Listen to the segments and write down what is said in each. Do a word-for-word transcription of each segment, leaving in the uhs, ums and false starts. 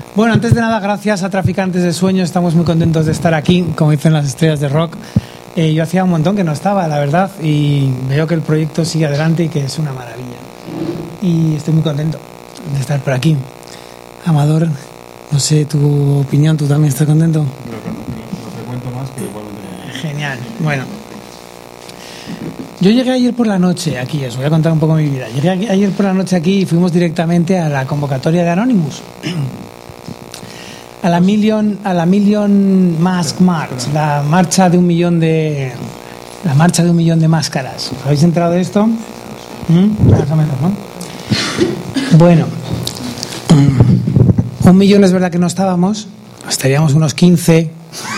Bueno, antes de nada, gracias a Traficantes de Sueños, estamos muy contentos de estar aquí, como dicen las estrellas de rock. Eh, yo hacía un montón que no estaba, la verdad, y veo que el proyecto sigue adelante y que es una maravilla. Y estoy muy contento de estar por aquí. Amador, no sé, tu opinión, ¿tú también estás contento? No, no, no te cuento más, pero igualmente no. Genial, bueno. Yo llegué ayer por la noche aquí, os voy a contar un poco mi vida. Llegué ayer por la noche aquí y fuimos directamente a la convocatoria de Anonymous. A la Million, a la Million Mask March, la marcha de un millón de la marcha de un millón de máscaras. ¿Habéis enterado de esto? ¿Mm? Más o menos, ¿no? Bueno, un millón es verdad que no estábamos, estaríamos unos quince,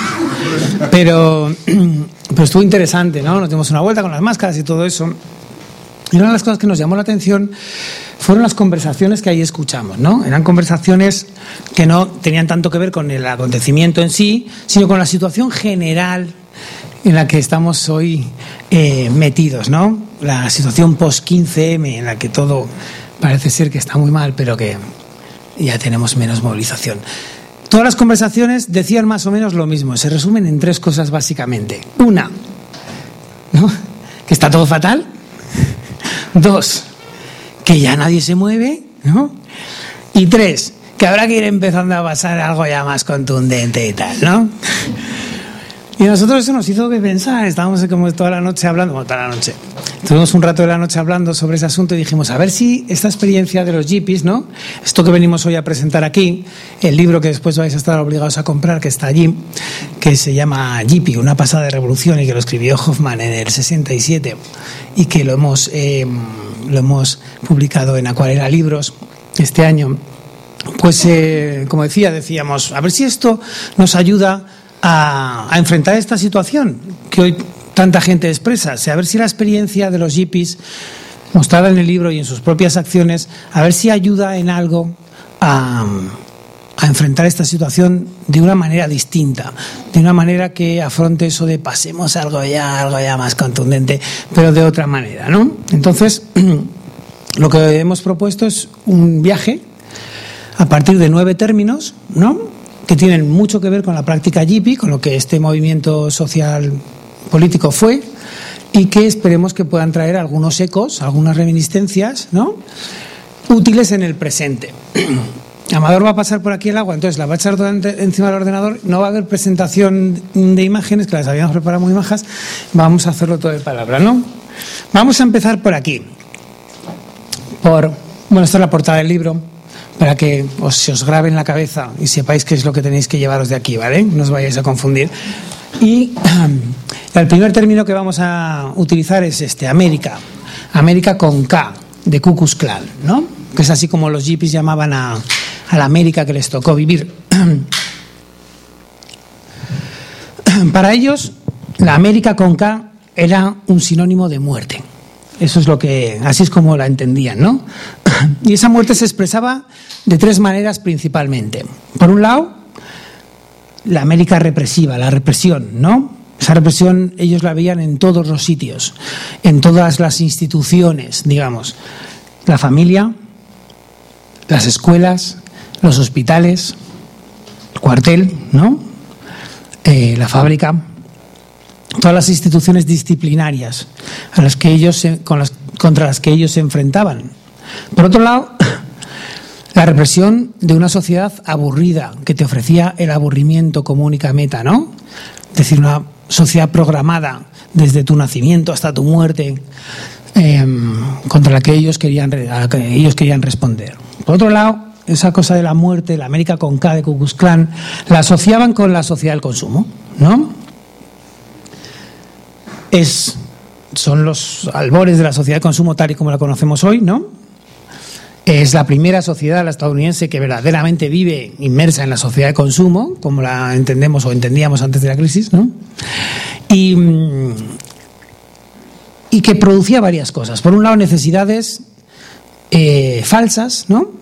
pero, pero estuvo interesante, ¿no? Nos dimos una vuelta con las máscaras y todo eso. Y una de las cosas que nos llamó la atención fueron las conversaciones que ahí escuchamos, ¿no? Eran conversaciones que no tenían tanto que ver con el acontecimiento en sí, sino con la situación general en la que estamos hoy eh, metidos, ¿no? La situación post quince eme, en la que todo parece ser que está muy mal, pero que ya tenemos menos movilización. Todas las conversaciones decían más o menos lo mismo, se resumen en tres cosas básicamente. Una, ¿no? Que está todo fatal. Dos, que ya nadie se mueve, ¿no? Y tres, que habrá que ir empezando a pasar algo ya más contundente y tal, ¿no? Y a nosotros eso nos hizo que pensar, estábamos como toda la noche hablando, bueno, toda la noche, tuvimos un rato de la noche hablando sobre ese asunto y dijimos, a ver si esta experiencia de los yippies, ¿no? Esto que venimos hoy a presentar aquí, el libro que después vais a estar obligados a comprar, que está allí, que se llama Yippie, una pasada de revolución, y que lo escribió Hoffman en el sesenta y siete, y que lo hemos, eh, lo hemos publicado en Acuarela Libros este año. Pues, eh, como decía, decíamos, a ver si esto nos ayuda a, a enfrentar esta situación que hoy tanta gente expresa, o sea, a ver si la experiencia de los yippies mostrada en el libro y en sus propias acciones, a ver si ayuda en algo a, a enfrentar esta situación de una manera distinta, de una manera que afronte eso de pasemos algo ya, algo ya más contundente, pero de otra manera, ¿no? Entonces, lo que hemos propuesto es un viaje a partir de nueve términos, ¿no?, que tienen mucho que ver con la práctica yippie, con lo que este movimiento social político fue, y que esperemos que puedan traer algunos ecos, algunas reminiscencias, ¿no?, útiles en el presente. Amador va a pasar por aquí el agua, entonces la va a echar toda encima del ordenador, no va a haber presentación de imágenes, que las habíamos preparado muy majas, vamos a hacerlo todo de palabra, ¿no? Vamos a empezar por aquí, por, bueno, esta es la portada del libro, para que os, se os grabe en la cabeza y sepáis qué es lo que tenéis que llevaros de aquí, ¿vale? No os vayáis a confundir. Y el primer término que vamos a utilizar es este, América. América con K, de Ku Klux Klan, ¿no? Que es así como los yippies llamaban a, a la América que les tocó vivir. Para ellos, la América con K era un sinónimo de muerte. Eso es lo que, así es como la entendían, ¿no? Y esa muerte se expresaba de tres maneras principalmente. Por un lado, la América represiva, la represión, ¿no? Esa represión ellos la veían en todos los sitios, en todas las instituciones, digamos. La familia, las escuelas, los hospitales, el cuartel, ¿no? Eh, la fábrica, todas las instituciones disciplinarias a las que ellos se, con las, contra las que ellos se enfrentaban. Por otro lado, la represión de una sociedad aburrida que te ofrecía el aburrimiento como única meta, ¿no? Es decir, una sociedad programada desde tu nacimiento hasta tu muerte, eh, contra la que ellos querían, a la que ellos querían responder. Por otro lado, esa cosa de la muerte, la América con K de Ku Klux Klan, la asociaban con la sociedad del consumo, ¿no? Es, son los albores de la sociedad de consumo tal y como la conocemos hoy, ¿no? Es la primera sociedad, la estadounidense, que verdaderamente vive inmersa en la sociedad de consumo, como la entendemos o entendíamos antes de la crisis, ¿no? Y, y que producía varias cosas. Por un lado, necesidades eh, falsas, ¿no?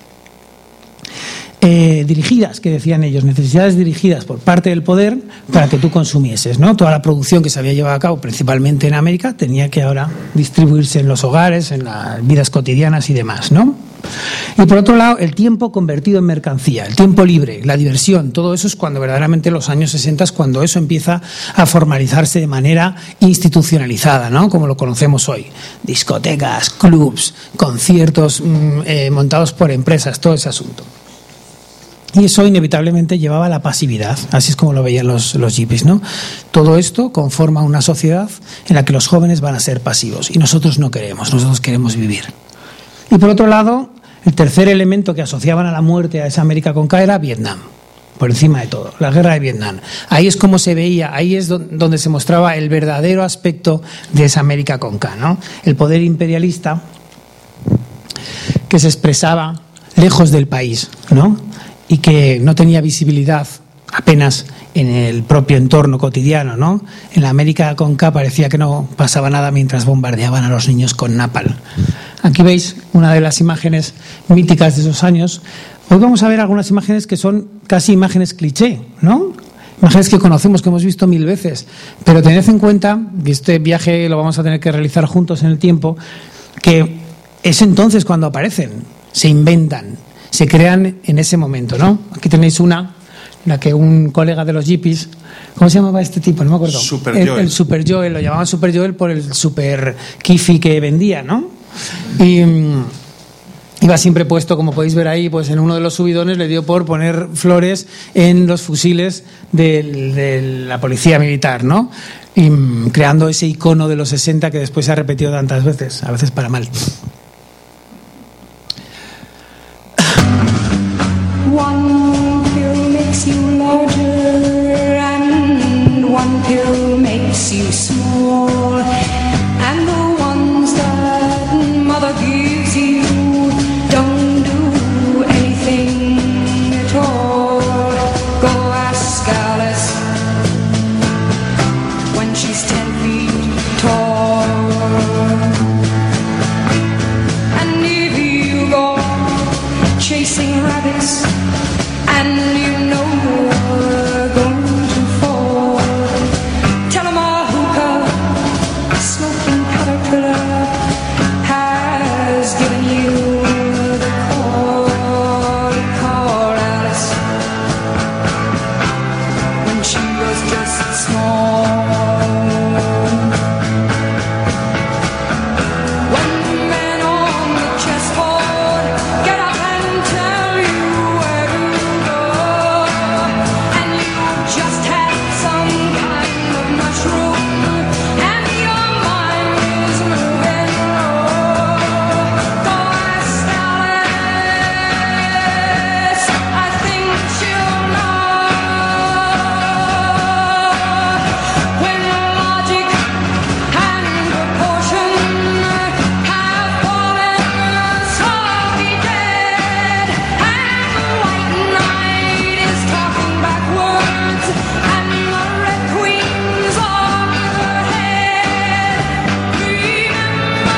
Eh, dirigidas, que decían ellos, necesidades dirigidas por parte del poder para que tú consumieses, ¿no? Toda la producción que se había llevado a cabo principalmente en América tenía que ahora distribuirse en los hogares, en las vidas cotidianas y demás, ¿no? Y por otro lado, el tiempo convertido en mercancía, el tiempo libre, la diversión, todo eso es cuando verdaderamente los años sesenta es cuando eso empieza a formalizarse de manera institucionalizada, ¿no? Como lo conocemos hoy. Discotecas, clubs, conciertos mmm, eh, montados por empresas, todo ese asunto. Y eso inevitablemente llevaba a la pasividad, así es como lo veían los, los hippies, ¿no? Todo esto conforma una sociedad en la que los jóvenes van a ser pasivos y nosotros no queremos, nosotros queremos vivir. Y por otro lado, el tercer elemento que asociaban a la muerte a esa América con K era Vietnam, por encima de todo, la guerra de Vietnam. Ahí es como se veía, ahí es donde se mostraba el verdadero aspecto de esa América con K, ¿no? El poder imperialista que se expresaba lejos del país, ¿no? Y que no tenía visibilidad apenas en el propio entorno cotidiano, ¿no? En la América con K parecía que no pasaba nada mientras bombardeaban a los niños con napalm. Aquí veis una de las imágenes míticas de esos años. Hoy vamos a ver algunas imágenes que son casi imágenes cliché, ¿no? Imágenes que conocemos, que hemos visto mil veces. Pero tened en cuenta, y este viaje lo vamos a tener que realizar juntos en el tiempo, que es entonces cuando aparecen, se inventan, se crean en ese momento, ¿no? Aquí tenéis una, en la que un colega de los hippies, ¿cómo se llamaba este tipo? No me acuerdo. Super el, Joel. el Super Joel, lo llamaban Super Joel por el super kifi que vendía, ¿no? Y um, iba siempre puesto, como podéis ver ahí, pues en uno de los subidones le dio por poner flores en los fusiles del, de la policía militar, ¿no? Y um, creando ese icono de los sesenta que después se ha repetido tantas veces, a veces para mal. One pill makes you larger and one pill makes you small, and the ones that mother gives you don't do anything at all. Go ask Alice when she's ten feet tall. And if you go chasing rabbits and you know you're going to fall, tell 'em a hookah, a smoking caterpillar has given you the call. Call Alice when she was just small. When men on the chessboard get up and tell you where to go, and you just had some kind of mushroom, and your mind is moving low. Go ask Alice, I think she'll know. When logic and proportion have fallen slowly dead, and the white knight is talking backwards, and the red queen's on her head, remember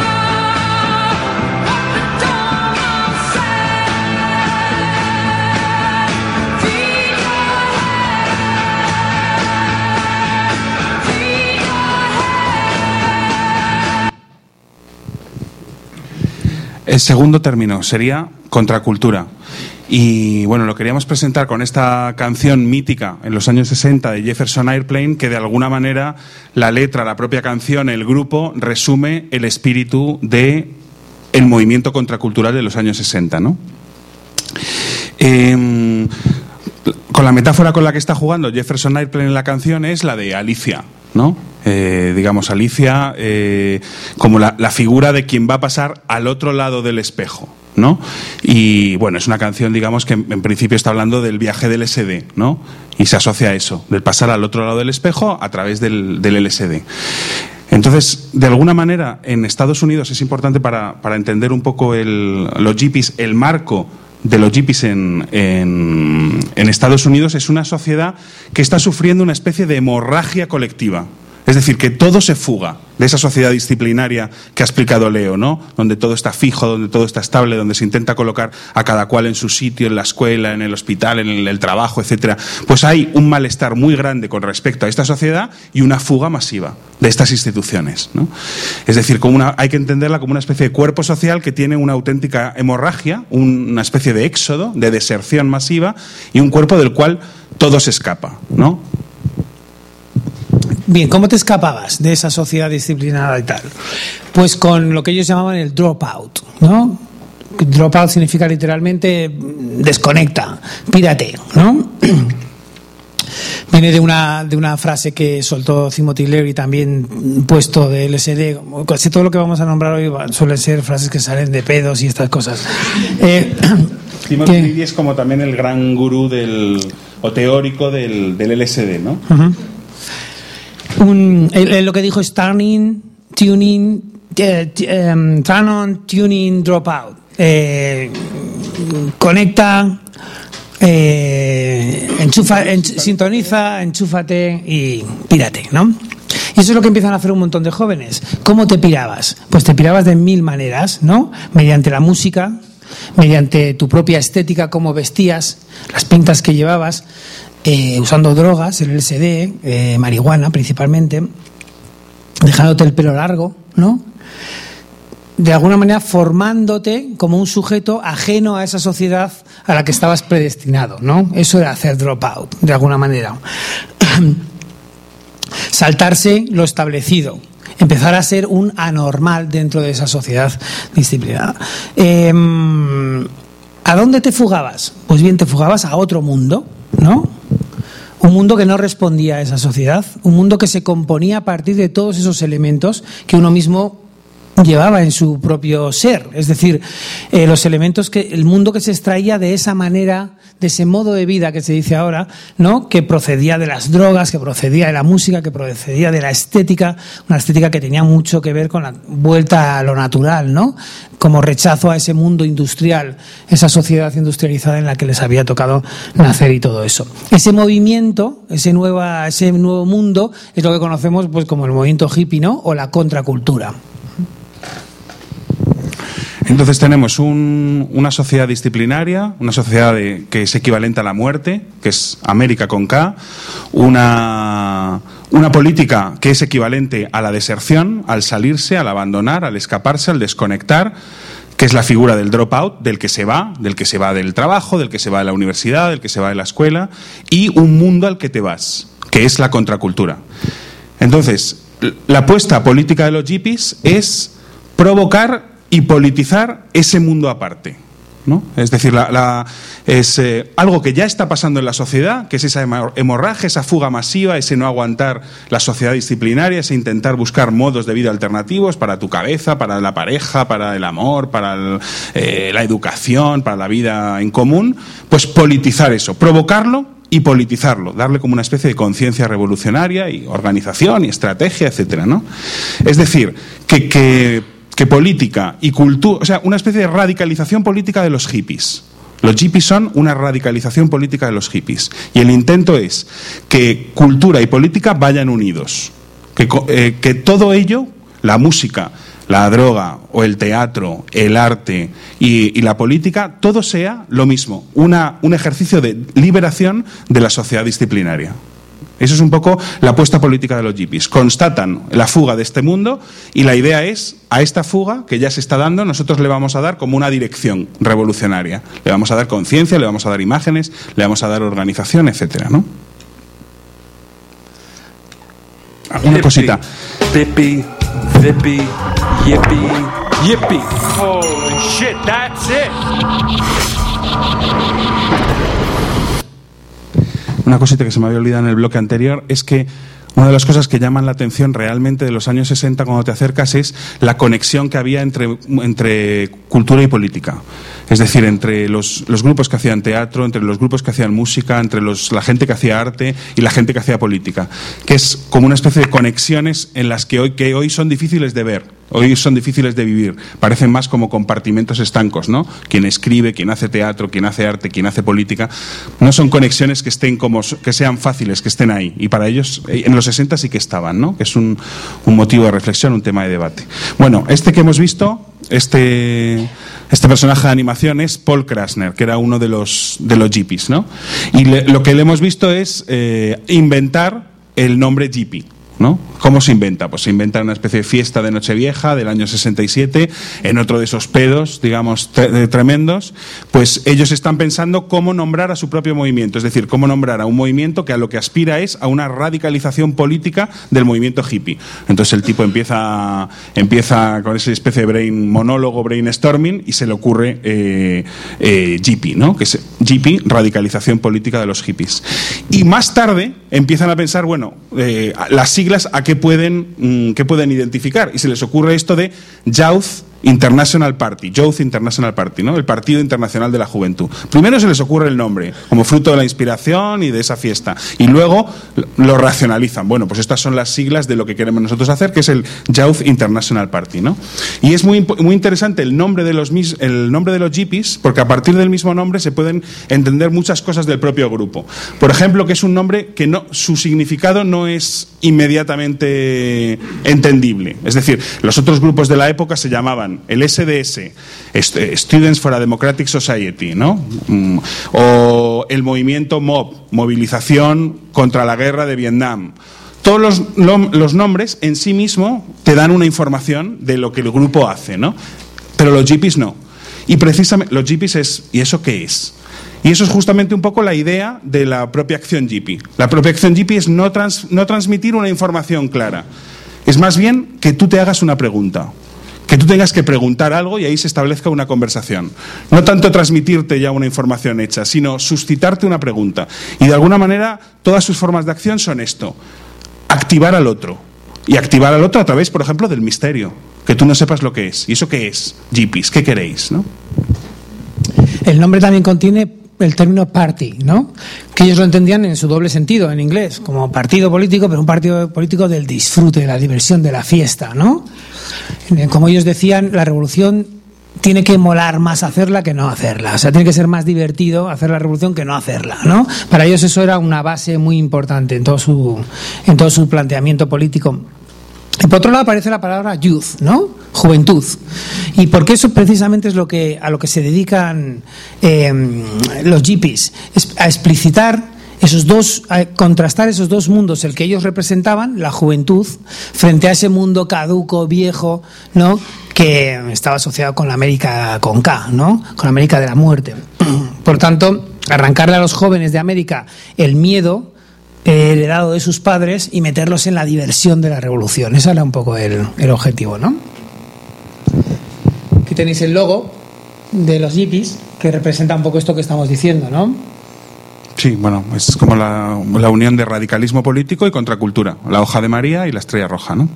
what the Donald said. Feed your head, feed your head. El segundo término sería contracultura. Y bueno, lo queríamos presentar con esta canción mítica en los años sesenta de Jefferson Airplane, que de alguna manera la letra, la propia canción, el grupo, resume el espíritu de el movimiento contracultural de los años sesenta, ¿no? Eh, con la metáfora con la que está jugando Jefferson Airplane en la canción es la de Alicia, ¿no? Eh, digamos, Alicia eh, como la, la figura de quien va a pasar al otro lado del espejo, ¿no? Y bueno, es una canción, digamos, que en, en principio está hablando del viaje del L S D, ¿no? Y se asocia a eso, del pasar al otro lado del espejo a través del, del L S D. Entonces, de alguna manera, en Estados Unidos es importante para, para entender un poco el, los hippies, el marco de los hippies en, en, en Estados Unidos es una sociedad que está sufriendo una especie de hemorragia colectiva. Es decir, que todo se fuga, de esa sociedad disciplinaria que ha explicado Leo, ¿no? Donde todo está fijo, donde todo está estable, donde se intenta colocar a cada cual en su sitio, en la escuela, en el hospital, en el, el trabajo, etcétera. Pues hay un malestar muy grande con respecto a esta sociedad y una fuga masiva de estas instituciones, ¿no? Es decir, como una, hay que entenderla como una especie de cuerpo social que tiene una auténtica hemorragia, una especie de éxodo, de deserción masiva y un cuerpo del cual todo se escapa, ¿no? Bien, ¿cómo te escapabas de esa sociedad disciplinada y tal? Pues con lo que ellos llamaban el dropout, ¿no? Dropout significa literalmente desconecta, pírate, ¿no? Viene de una, de una frase que soltó Timothy Leary, también puesto de L S D. Casi todo lo que vamos a nombrar hoy suelen ser frases que salen de pedos y estas cosas. Eh, Timothy que, Leary es como también el gran gurú del, o teórico del, del L S D, ¿no? Uh-huh. Un, el, el, lo que dijo es turning, tuning, eh, t- um, turn on, tuning, dropout. Eh, conecta, eh, enchufa, en, sintoniza, enchúfate y pírate, ¿no? Y eso es lo que empiezan a hacer un montón de jóvenes. ¿Cómo te pirabas? Pues te pirabas de mil maneras, ¿no? Mediante la música, mediante tu propia estética, cómo vestías, las pintas que llevabas. Eh, usando drogas, el L S D, eh, marihuana principalmente, dejándote el pelo largo, ¿no? De alguna manera formándote como un sujeto ajeno a esa sociedad a la que estabas predestinado, ¿no? Eso era hacer dropout, de alguna manera. Saltarse lo establecido, empezar a ser un anormal dentro de esa sociedad disciplinada. Eh, ¿A dónde te fugabas? Pues bien, te fugabas a otro mundo, ¿no? Un mundo que no respondía a esa sociedad, un mundo que se componía a partir de todos esos elementos que uno mismo llevaba en su propio ser, es decir, eh, los elementos que el mundo que se extraía de esa manera, de ese modo de vida que se dice ahora, ¿no? Que procedía de las drogas, que procedía de la música, que procedía de la estética, una estética que tenía mucho que ver con la vuelta a lo natural, ¿no? Como rechazo a ese mundo industrial, esa sociedad industrializada en la que les había tocado nacer y todo eso. Ese movimiento, ese nueva, ese nuevo mundo es lo que conocemos pues como el movimiento hippie, ¿no? O la contracultura. Entonces tenemos un, una sociedad disciplinaria, una sociedad de, que es equivalente a la muerte, que es América con K, una, una política que es equivalente a la deserción, al salirse, al abandonar, al escaparse, al desconectar, que es la figura del dropout, del que se va, del que se va del trabajo, del que se va de la universidad, del que se va de la escuela, y un mundo al que te vas, que es la contracultura. Entonces, la apuesta política de los hippies es provocar y politizar ese mundo aparte, ¿no? Es decir, la, la, es eh, algo que ya está pasando en la sociedad, que es esa hemorragia, esa fuga masiva, ese no aguantar la sociedad disciplinaria, ese intentar buscar modos de vida alternativos para tu cabeza, para la pareja, para el amor, para el, eh, la educación, para la vida en común, pues politizar eso, provocarlo y politizarlo, darle como una especie de conciencia revolucionaria y organización y estrategia, etcétera, ¿no? Es decir, que... que que política y cultura, o sea, una especie de radicalización política de los hippies. Los hippies son una radicalización política de los hippies. Y el intento es que cultura y política vayan unidos. Que, eh, que todo ello, la música, la droga o el teatro, el arte y, y la política, todo sea lo mismo. Una, un ejercicio de liberación de la sociedad disciplinaria. Eso es un poco la apuesta política de los hippies. Constatan la fuga de este mundo y la idea es, a esta fuga que ya se está dando, nosotros le vamos a dar como una dirección revolucionaria. Le vamos a dar conciencia, le vamos a dar imágenes, le vamos a dar organización, etcétera, ¿no? Alguna cosita. Bippy, zippy, yippy, yippy. Holy shit, that's it. Una cosita que se me había olvidado en el bloque anterior es que una de las cosas que llaman la atención realmente de los años sesenta cuando te acercas es la conexión que había entre, entre cultura y política. Es decir, entre los, los grupos que hacían teatro, entre los grupos que hacían música, entre los, la gente que hacía arte y la gente que hacía política. Que es como una especie de conexiones en las que hoy, que hoy son difíciles de ver. Hoy son difíciles de vivir, parecen más como compartimentos estancos, ¿no? Quien escribe, quien hace teatro, quien hace arte, quien hace política, no son conexiones que estén como que sean fáciles, que estén ahí. Y para ellos, en los sesenta sí que estaban, ¿no? Que es un, un motivo de reflexión, un tema de debate. Bueno, este que hemos visto, este, este personaje de animación es Paul Krasner, que era uno de los, de los Jeepies, ¿no? Y le, lo que le hemos visto es eh, inventar el nombre Jeepy, ¿no? ¿Cómo se inventa? Pues se inventa una especie de fiesta de Nochevieja del año sesenta y siete, en otro de esos pedos, digamos, tre tremendos, pues ellos están pensando cómo nombrar a su propio movimiento, es decir, cómo nombrar a un movimiento que a lo que aspira es a una radicalización política del movimiento hippie. Entonces el tipo empieza, empieza con esa especie de brain monólogo, brainstorming, y se le ocurre eh, eh, Jeepy, ¿no? Que es Jeepy, radicalización política de los hippies. Y más tarde empiezan a pensar, bueno, eh, las siglas a qué pueden, mmm, qué pueden identificar, y se les ocurre esto de Youth International Party, Youth International Party, ¿no? El Partido Internacional de la Juventud. Primero se les ocurre el nombre, como fruto de la inspiración y de esa fiesta, y luego lo racionalizan. Bueno, pues estas son las siglas de lo que queremos nosotros hacer, que es el Youth International Party, ¿no? Y es muy, muy interesante el nombre de los el nombre de los Jeepies, porque a partir del mismo nombre se pueden entender muchas cosas del propio grupo. Por ejemplo, que es un nombre que no, su significado no es inmediatamente entendible. Es decir, los otros grupos de la época se llamaban el S D S, Students for a Democratic Society, ¿no? O el movimiento MOB, Movilización contra la Guerra de Vietnam. Todos los, los nombres en sí mismo te dan una información de lo que el grupo hace, ¿no? Pero los Jeepies no. Y precisamente los Jeepies es, ¿y eso qué es? Y eso es justamente un poco la idea de la propia acción Jeepy. La propia acción Jeepy es no, trans, no transmitir una información clara. Es más bien que tú te hagas una pregunta. Que tú tengas que preguntar algo y ahí se establezca una conversación. No tanto transmitirte ya una información hecha, sino suscitarte una pregunta. Y de alguna manera todas sus formas de acción son esto: activar al otro. Y activar al otro a través, por ejemplo, del misterio. Que tú no sepas lo que es. ¿Y eso qué es? Jeepies, ¿qué queréis? ¿No? El nombre también contiene el término party, ¿no? Que ellos lo entendían en su doble sentido, en inglés, como partido político, pero un partido político del disfrute, de la diversión, de la fiesta, ¿no? Como ellos decían, la revolución tiene que molar más hacerla que no hacerla. O sea, tiene que ser más divertido hacer la revolución que no hacerla, ¿no? Para ellos eso era una base muy importante en todo su, en todo su planteamiento político. Y por otro lado aparece la palabra youth, ¿no? Juventud. Y porque eso precisamente es lo que a lo que se dedican eh, los Jeepies, es a explicitar esos dos, a contrastar esos dos mundos, el que ellos representaban, la juventud, frente a ese mundo caduco, viejo, ¿no? Que estaba asociado con la América con K, ¿no? Con la América de la muerte. Por tanto, arrancarle a los jóvenes de América el miedo heredado de sus padres y meterlos en la diversión de la revolución. Ese era un poco el, el objetivo, ¿no? Aquí tenéis el logo de los Jeepies, que representa un poco esto que estamos diciendo, ¿no? Sí, bueno, es como la, la unión de radicalismo político y contracultura. La hoja de María y la estrella roja, ¿no?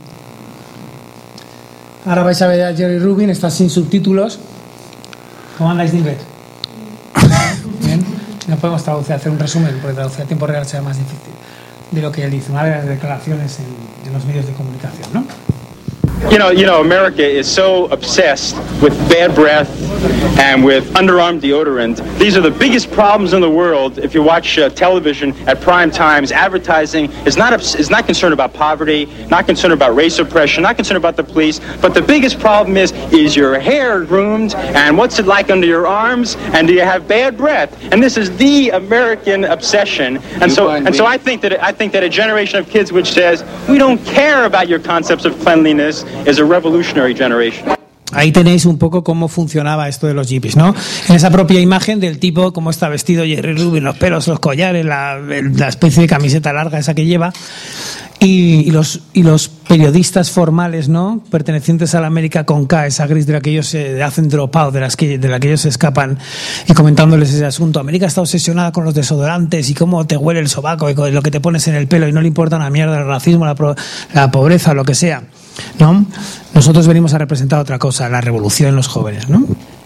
Ahora vais a ver a Jerry Rubin, está sin subtítulos. ¿Cómo andáis de inglés? Bien. No podemos traducir, hacer un resumen, porque traducir a tiempo real será más difícil de lo que él dice, una de las declaraciones en, en los medios de comunicación, ¿no? You know, you know, America is so obsessed with bad breath and with underarm deodorant. These are the biggest problems in the world. If you watch uh, television at prime times, advertising is not is not concerned about poverty, not concerned about race oppression, not concerned about the police. But the biggest problem is: is your hair groomed, and what's it like under your arms, and do you have bad breath? And this is the American obsession. And so, and so, I think that I think that a generation of kids which says we don't care about your concepts of cleanliness is a revolutionary generation. Ahí tenéis un poco cómo funcionaba esto de los Jeepies, ¿no? En esa propia imagen del tipo, cómo está vestido Jerry Rubin, los pelos, los collares, la, la especie de camiseta larga esa que lleva, y, y, los, y los periodistas formales, ¿no? Pertenecientes a la América con K, esa gris de la que ellos se hacen drop out, de, las que, de la que ellos se escapan, y comentándoles ese asunto. América está obsesionada con los desodorantes y cómo te huele el sobaco y con lo que te pones en el pelo, y no le importa una mierda el racismo, la, pro, la pobreza, lo que sea, ¿no? Nosotros venimos a representar otra cosa, la revolución en los jóvenes, ¿no?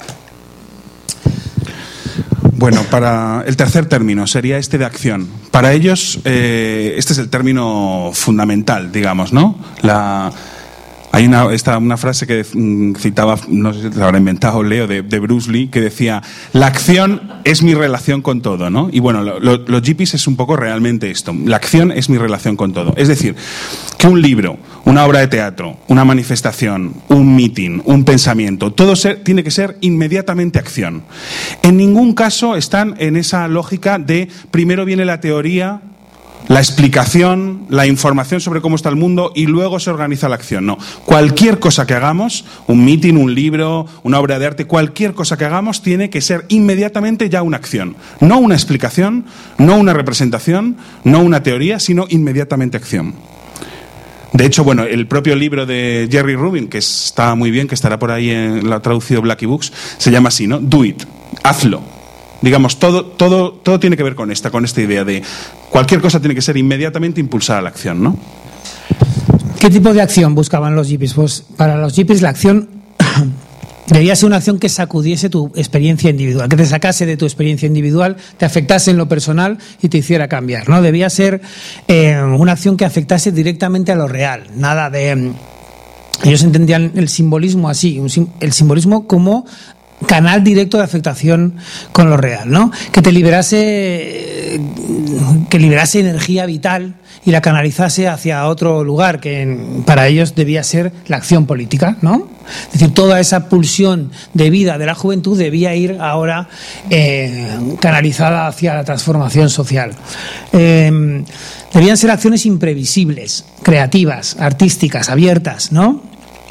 Bueno, para el tercer término sería este de acción. Para ellos, eh, este es el término fundamental, digamos, ¿no? La Hay una, esta, una frase que mm, citaba, no sé si te la habrá inventado Leo, de, de Bruce Lee, que decía: la acción es mi relación con todo, ¿no? Y bueno, lo, lo, los hippies es un poco realmente esto. La acción es mi relación con todo. Es decir, que un libro, una obra de teatro, una manifestación, un meeting, un pensamiento, todo ser, tiene que ser inmediatamente acción. En ningún caso están en esa lógica de primero viene la teoría, la explicación, la información sobre cómo está el mundo y luego se organiza la acción. No, cualquier cosa que hagamos, un meeting, un libro, una obra de arte, cualquier cosa que hagamos tiene que ser inmediatamente ya una acción. No una explicación, no una representación, no una teoría, sino inmediatamente acción. De hecho, bueno, el propio libro de Jerry Rubin, que está muy bien, que estará por ahí, en, lo ha traducido Blackie Books, se llama así, ¿no? Do it, hazlo. Digamos, todo, todo, todo tiene que ver con esta, con esta idea de cualquier cosa tiene que ser inmediatamente impulsada a la acción, ¿no? ¿Qué tipo de acción buscaban los hippies? Pues para los hippies la acción debía ser una acción que sacudiese tu experiencia individual, que te sacase de tu experiencia individual, te afectase en lo personal y te hiciera cambiar, ¿no? Debía ser eh, una acción que afectase directamente a lo real, nada de... Ellos entendían el simbolismo así, un, el simbolismo como canal directo de afectación con lo real, ¿no? Que te liberase, que liberase energía vital y la canalizase hacia otro lugar, que para ellos debía ser la acción política, ¿no? Es decir, toda esa pulsión de vida de la juventud debía ir ahora eh, canalizada hacia la transformación social. Eh, debían ser acciones imprevisibles, creativas, artísticas, abiertas, ¿no?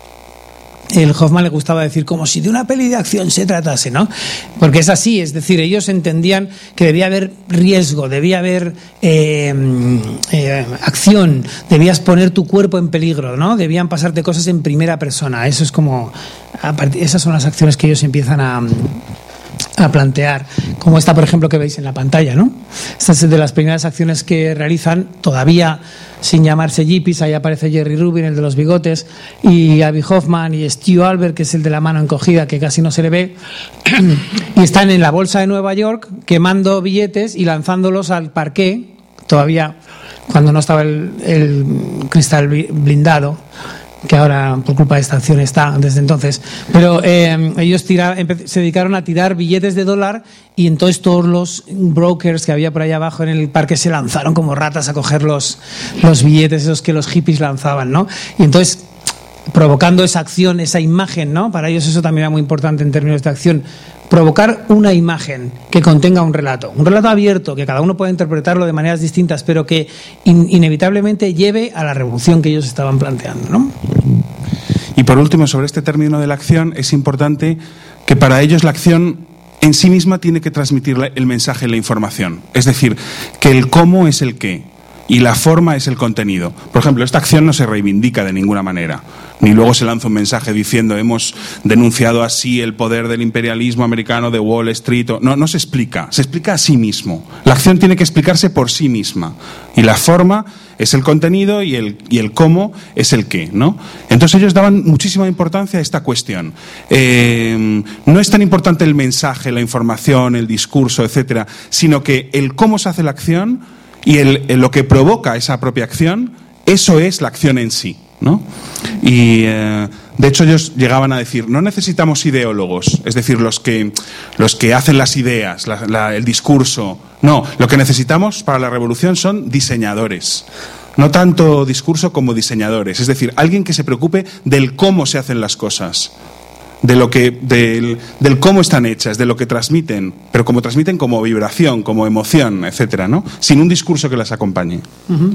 El Hoffman le gustaba decir como si de una peli de acción se tratase, ¿no? Porque es así, es decir, ellos entendían que debía haber riesgo, debía haber eh, eh, acción, debías poner tu cuerpo en peligro, ¿no? Debían pasarte cosas en primera persona. Eso es como, a partir, esas son las acciones que ellos empiezan a a plantear, como esta, por ejemplo, que veis en la pantalla, ¿no? Esta es de las primeras acciones que realizan, todavía sin llamarse hippies. Ahí aparece Jerry Rubin, el de los bigotes, y Avi Hoffman y Stu Albert, que es el de la mano encogida, que casi no se le ve, y están en la bolsa de Nueva York quemando billetes y lanzándolos al parqué, todavía cuando no estaba el, el cristal blindado, que ahora por culpa de esta acción está desde entonces, pero eh, ellos tira, se dedicaron a tirar billetes de dólar, y entonces todos los brokers que había por ahí abajo en el parque se lanzaron como ratas a coger los, los billetes esos que los hippies lanzaban, ¿no? Y entonces, provocando esa acción, esa imagen, ¿no? Para ellos eso también era muy importante en términos de acción, provocar una imagen que contenga un relato, un relato abierto, que cada uno pueda interpretarlo de maneras distintas, pero que in, inevitablemente lleve a la revolución que ellos estaban planteando, ¿no? Y por último, sobre este término de la acción, es importante que para ellos la acción en sí misma tiene que transmitir el mensaje, la información. Es decir, que el cómo es el qué y la forma es el contenido. Por ejemplo, esta acción no se reivindica de ninguna manera, ni luego se lanza un mensaje diciendo hemos denunciado así el poder del imperialismo americano de Wall Street. No, no se explica, se explica a sí mismo. La acción tiene que explicarse por sí misma y la forma es el contenido y el, y el cómo es el qué, ¿no? Entonces ellos daban muchísima importancia a esta cuestión. Eh, no es tan importante el mensaje, la información, el discurso, etcétera, sino que el cómo se hace la acción y el, el, lo que provoca esa propia acción, eso es la acción en sí, ¿no? Y eh, de hecho ellos llegaban a decir, no necesitamos ideólogos, es decir, los que, los que hacen las ideas, la, la, el discurso. No, lo que necesitamos para la revolución son diseñadores. No tanto discurso como diseñadores, es decir, alguien que se preocupe del cómo se hacen las cosas, de lo que, del, del cómo están hechas, de lo que transmiten, pero como transmiten como vibración, como emoción, etcétera, ¿no? Sin un discurso que las acompañe. Uh-huh.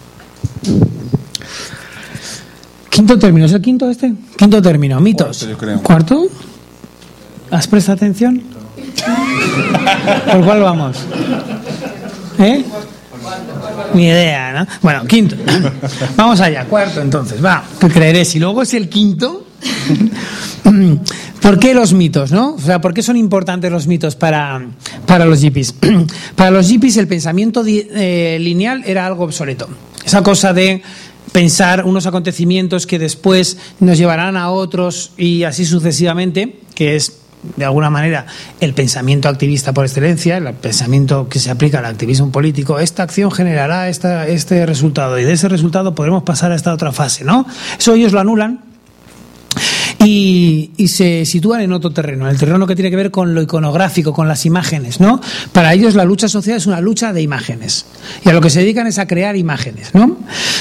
Quinto término, ¿es el quinto este? Quinto término, mitos. Cuarto, yo creo. ¿Cuarto? ¿Has prestado atención? ¿Por cuál vamos? ¿Eh? Ni idea, ¿no? Bueno, quinto. Vamos allá, cuarto entonces, va, que creeré. Si luego es el quinto... ¿Por qué los mitos, no? O sea, ¿por qué son importantes los mitos para, para los hippies? Para los hippies el pensamiento eh, lineal era algo obsoleto. Esa cosa de pensar unos acontecimientos que después nos llevarán a otros y así sucesivamente, que es de alguna manera el pensamiento activista por excelencia, el pensamiento que se aplica al activismo político. Esta acción generará esta, este resultado y de ese resultado podremos pasar a esta otra fase, ¿no? Eso ellos lo anulan y, y se sitúan en otro terreno, en el terreno que tiene que ver con lo iconográfico, con las imágenes, ¿no? Para ellos la lucha social es una lucha de imágenes y a lo que se dedican es a crear imágenes, ¿no?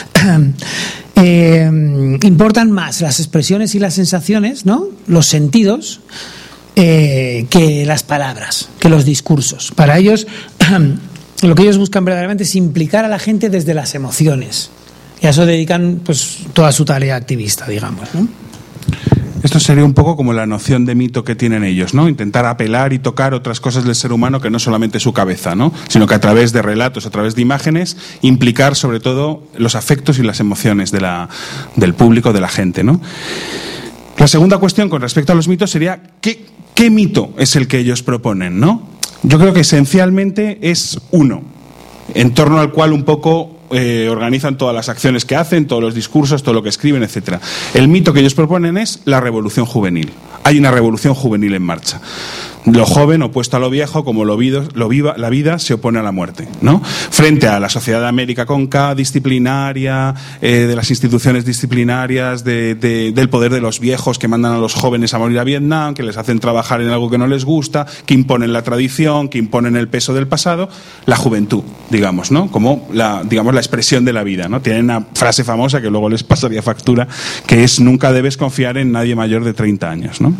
Eh, importan más las expresiones y las sensaciones, ¿no? Los sentidos, eh, que las palabras, que los discursos. Para ellos, lo que ellos buscan verdaderamente es implicar a la gente desde las emociones. Y a eso dedican pues toda su tarea activista, digamos, ¿no? Esto sería un poco como la noción de mito que tienen ellos, ¿no? Intentar apelar y tocar otras cosas del ser humano que no solamente su cabeza, ¿no? Sino que a través de relatos, a través de imágenes, implicar sobre todo los afectos y las emociones de la, del público, de la gente, ¿no? La segunda cuestión con respecto a los mitos sería ¿qué, qué mito es el que ellos proponen, ¿no? Yo creo que esencialmente es uno, en torno al cual un poco Eh, organizan todas las acciones que hacen, todos los discursos, todo lo que escriben, etcétera. El mito que ellos proponen es la revolución juvenil. Hay una revolución juvenil en marcha. Lo joven opuesto a lo viejo, como lo, vido, lo viva, la vida se opone a la muerte, ¿no? Frente a la sociedad de América con K, disciplinaria, eh, de las instituciones disciplinarias, de, de, del poder de los viejos que mandan a los jóvenes a morir a Vietnam, que les hacen trabajar en algo que no les gusta, que imponen la tradición, que imponen el peso del pasado, la juventud, digamos, ¿no? Como la, digamos, la expresión de la vida, ¿no? Tienen una frase famosa que luego les pasaría factura, que es nunca debes confiar en nadie mayor de treinta años, ¿no?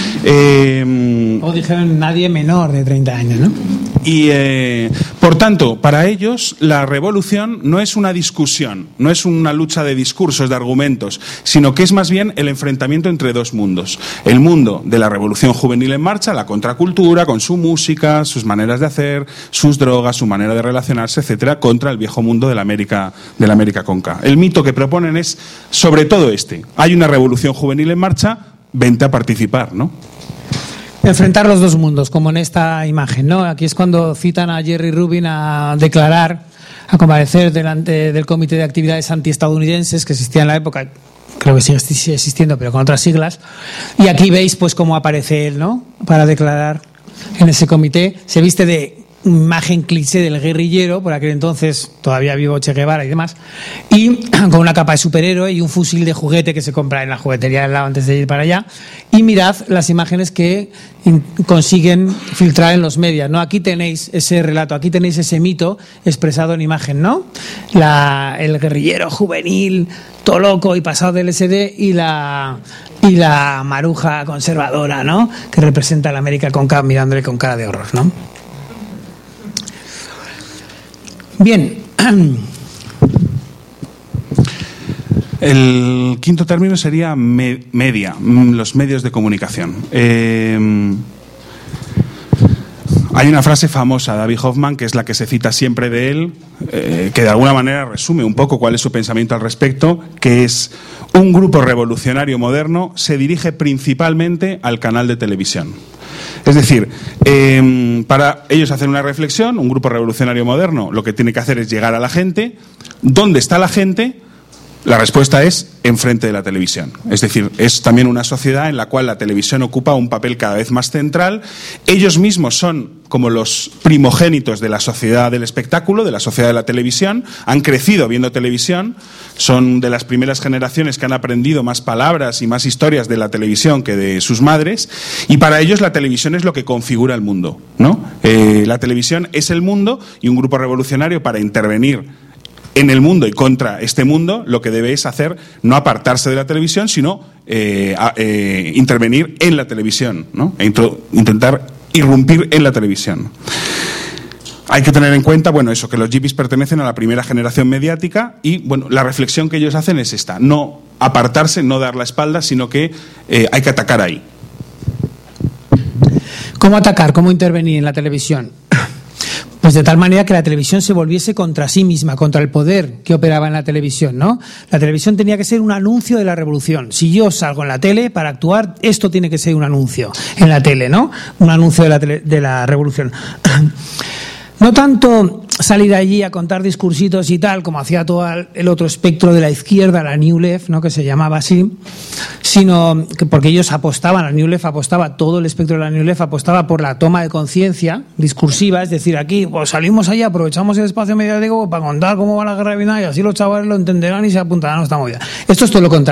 Eh, o dijeron nadie menor de treinta años, ¿no? Y eh, por tanto, para ellos la revolución no es una discusión, no es una lucha de discursos, de argumentos, sino que es más bien el enfrentamiento entre dos mundos. El mundo de la revolución juvenil en marcha, la contracultura, con su música, sus maneras de hacer, sus drogas, su manera de relacionarse, etcétera, contra el viejo mundo de la América, de la América con K. El mito que proponen es sobre todo este. Hay una revolución juvenil en marcha, vente a participar, ¿no? Enfrentar los dos mundos, como en esta imagen, ¿no? Aquí es cuando citan a Jerry Rubin a declarar, a comparecer delante del Comité de Actividades Antiestadounidenses que existía en la época, creo que sigue existiendo, pero con otras siglas. Y aquí veis, pues, cómo aparece él, ¿no? Para declarar en ese comité. Se viste de imagen cliché del guerrillero, por aquel entonces todavía vivo Che Guevara y demás, y con una capa de superhéroe y un fusil de juguete que se compra en la juguetería del lado antes de ir para allá. Y mirad las imágenes que consiguen filtrar en los medios, ¿no? Aquí tenéis ese relato, aquí tenéis ese mito expresado en imagen, ¿no? La, el guerrillero juvenil, todo loco y pasado del L S D, y la y la maruja conservadora, ¿no? Que representa a la América con K mirándole con cara de horror, ¿no? Bien. El quinto término sería me, media, los medios de comunicación. Eh, hay una frase famosa de David Hoffman, que es la que se cita siempre de él, eh, que de alguna manera resume un poco cuál es su pensamiento al respecto, que es: un grupo revolucionario moderno se dirige principalmente al canal de televisión. Es decir, eh, para ellos hacer una reflexión, un grupo revolucionario moderno lo que tiene que hacer es llegar a la gente. ¿Dónde está la gente? La respuesta es enfrente de la televisión. Es decir, es también una sociedad en la cual la televisión ocupa un papel cada vez más central. Ellos mismos son como los primogénitos de la sociedad del espectáculo, de la sociedad de la televisión. Han crecido viendo televisión. Son de las primeras generaciones que han aprendido más palabras y más historias de la televisión que de sus madres. Y para ellos la televisión es lo que configura el mundo, ¿no? Eh, la televisión es el mundo, y un grupo revolucionario, para intervenir en el mundo y contra este mundo, lo que debe es hacer, no apartarse de la televisión, sino eh, a, eh, intervenir en la televisión, ¿no? E intro, intentar irrumpir en la televisión. Hay que tener en cuenta, bueno, eso, que los yippies pertenecen a la primera generación mediática, y bueno, la reflexión que ellos hacen es esta: no apartarse, no dar la espalda, sino que eh, hay que atacar ahí. ¿Cómo atacar? ¿Cómo intervenir en la televisión? Pues de tal manera que la televisión se volviese contra sí misma, contra el poder que operaba en la televisión, ¿no? La televisión tenía que ser un anuncio de la revolución. Si yo salgo en la tele para actuar, esto tiene que ser un anuncio en la tele, ¿no? Un anuncio de la, tele, de la revolución. No tanto salir allí a contar discursitos y tal, como hacía todo el otro espectro de la izquierda, la New Left, ¿no? Que se llamaba así, sino que porque ellos apostaban, la New Left apostaba, todo el espectro de la New Left apostaba por la toma de conciencia discursiva, es decir, aquí pues salimos allí, aprovechamos el espacio mediático para contar cómo va la guerra de Vietnam, y así los chavales lo entenderán y se apuntarán a esta movida. Esto es todo lo contrario.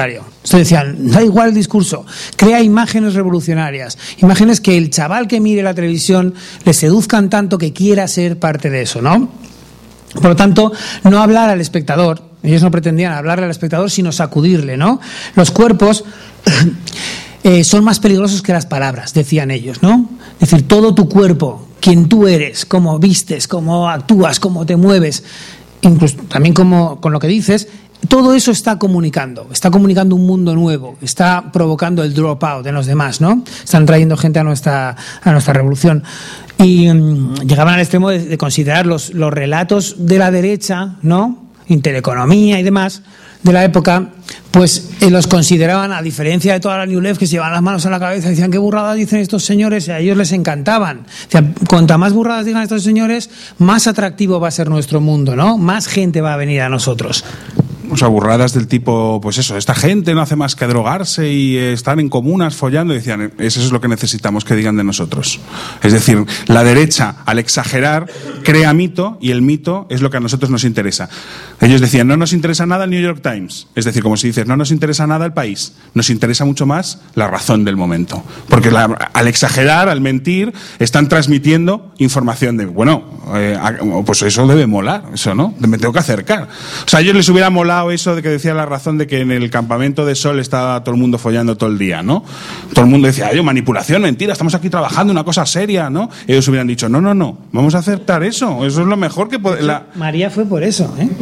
Entonces decían, da igual el discurso, crea imágenes revolucionarias, imágenes que el chaval que mire la televisión le seduzcan tanto que quiera ser parte de eso, ¿no? Por lo tanto, no hablar al espectador, ellos no pretendían hablarle al espectador, sino sacudirle, ¿no? Los cuerpos eh, son más peligrosos que las palabras, decían ellos, ¿no? Es decir, todo tu cuerpo, quien tú eres, cómo vistes, cómo actúas, cómo te mueves, incluso también como, con lo que dices, todo eso está comunicando, está comunicando un mundo nuevo, está provocando el dropout en los demás, ¿no? Están trayendo gente a nuestra, a nuestra revolución. Y um, llegaban al extremo de, de considerar los, los relatos de la derecha, ¿no? Intereconomía y demás, de la época, pues eh, los consideraban, a diferencia de toda la New Left, que se llevaban las manos a la cabeza y decían, qué burradas dicen estos señores, y a ellos les encantaban. Decían, cuanta más burradas digan estos señores, más atractivo va a ser nuestro mundo, ¿no? Más gente va a venir a nosotros. O sea, burradas del tipo, pues eso, esta gente no hace más que drogarse y eh, estar en comunas follando, y decían, eso es lo que necesitamos que digan de nosotros. Es decir, la derecha, al exagerar, crea mito, y el mito es lo que a nosotros nos interesa. Ellos decían, no nos interesa nada el New York Times. Es decir, como si dices, no nos interesa nada el país. Nos interesa mucho más la razón del momento. Porque la, al exagerar, al mentir, están transmitiendo información de, bueno, eh, pues eso debe molar, eso, ¿no? Me tengo que acercar. O sea, a ellos les hubiera molado eso de que decía la razón de que en el campamento de Sol estaba todo el mundo follando todo el día, ¿no? Todo el mundo decía, ay, manipulación, mentira, estamos aquí trabajando, una cosa seria, ¿no? Ellos hubieran dicho, no, no, no, vamos a aceptar eso, eso es lo mejor que puede... La... María fue por eso, ¿eh?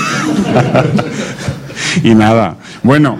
Y nada, bueno.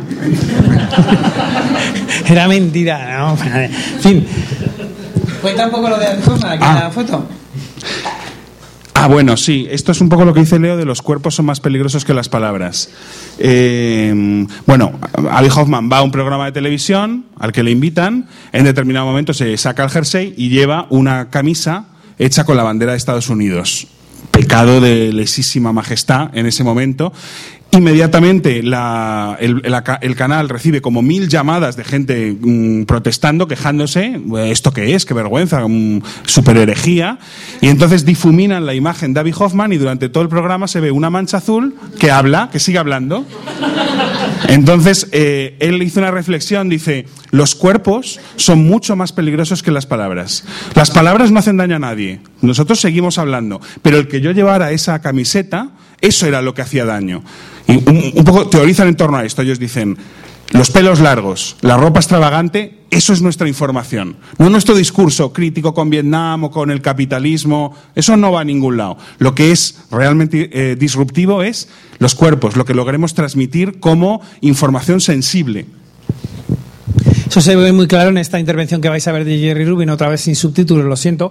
Era mentira, ¿no? En fin. Cuenta un poco lo de Alfonso, aquí Ah. la foto. Ah, bueno, sí, esto es un poco lo que dice Leo de los cuerpos son más peligrosos que las palabras. Eh, bueno, Abby Hoffman va a un programa de televisión al que le invitan, en determinado momento se saca el jersey y lleva una camisa hecha con la bandera de Estados Unidos. Pecado de lesísima majestad en ese momento. Inmediatamente la, el, el, el canal recibe como mil llamadas de gente mmm, protestando, quejándose, ¿esto qué es? ¡Qué vergüenza! Mmm, super herejía. Y entonces difuminan la imagen de Abby Hoffman y durante todo el programa se ve una mancha azul que habla, que sigue hablando. Entonces eh, él hizo una reflexión, dice, los cuerpos son mucho más peligrosos que las palabras. Las palabras no hacen daño a nadie, nosotros seguimos hablando, pero el que yo llevara esa camiseta, eso era lo que hacía daño. Y un, un poco teorizan en torno a esto. Ellos dicen, los pelos largos, la ropa extravagante, eso es nuestra información. No nuestro discurso crítico con Vietnam o con el capitalismo, eso no va a ningún lado. Lo que es realmente eh, disruptivo es los cuerpos, lo que logremos transmitir como información sensible. Eso se ve muy claro en esta intervención que vais a ver de Jerry Rubin, otra vez sin subtítulos, lo siento.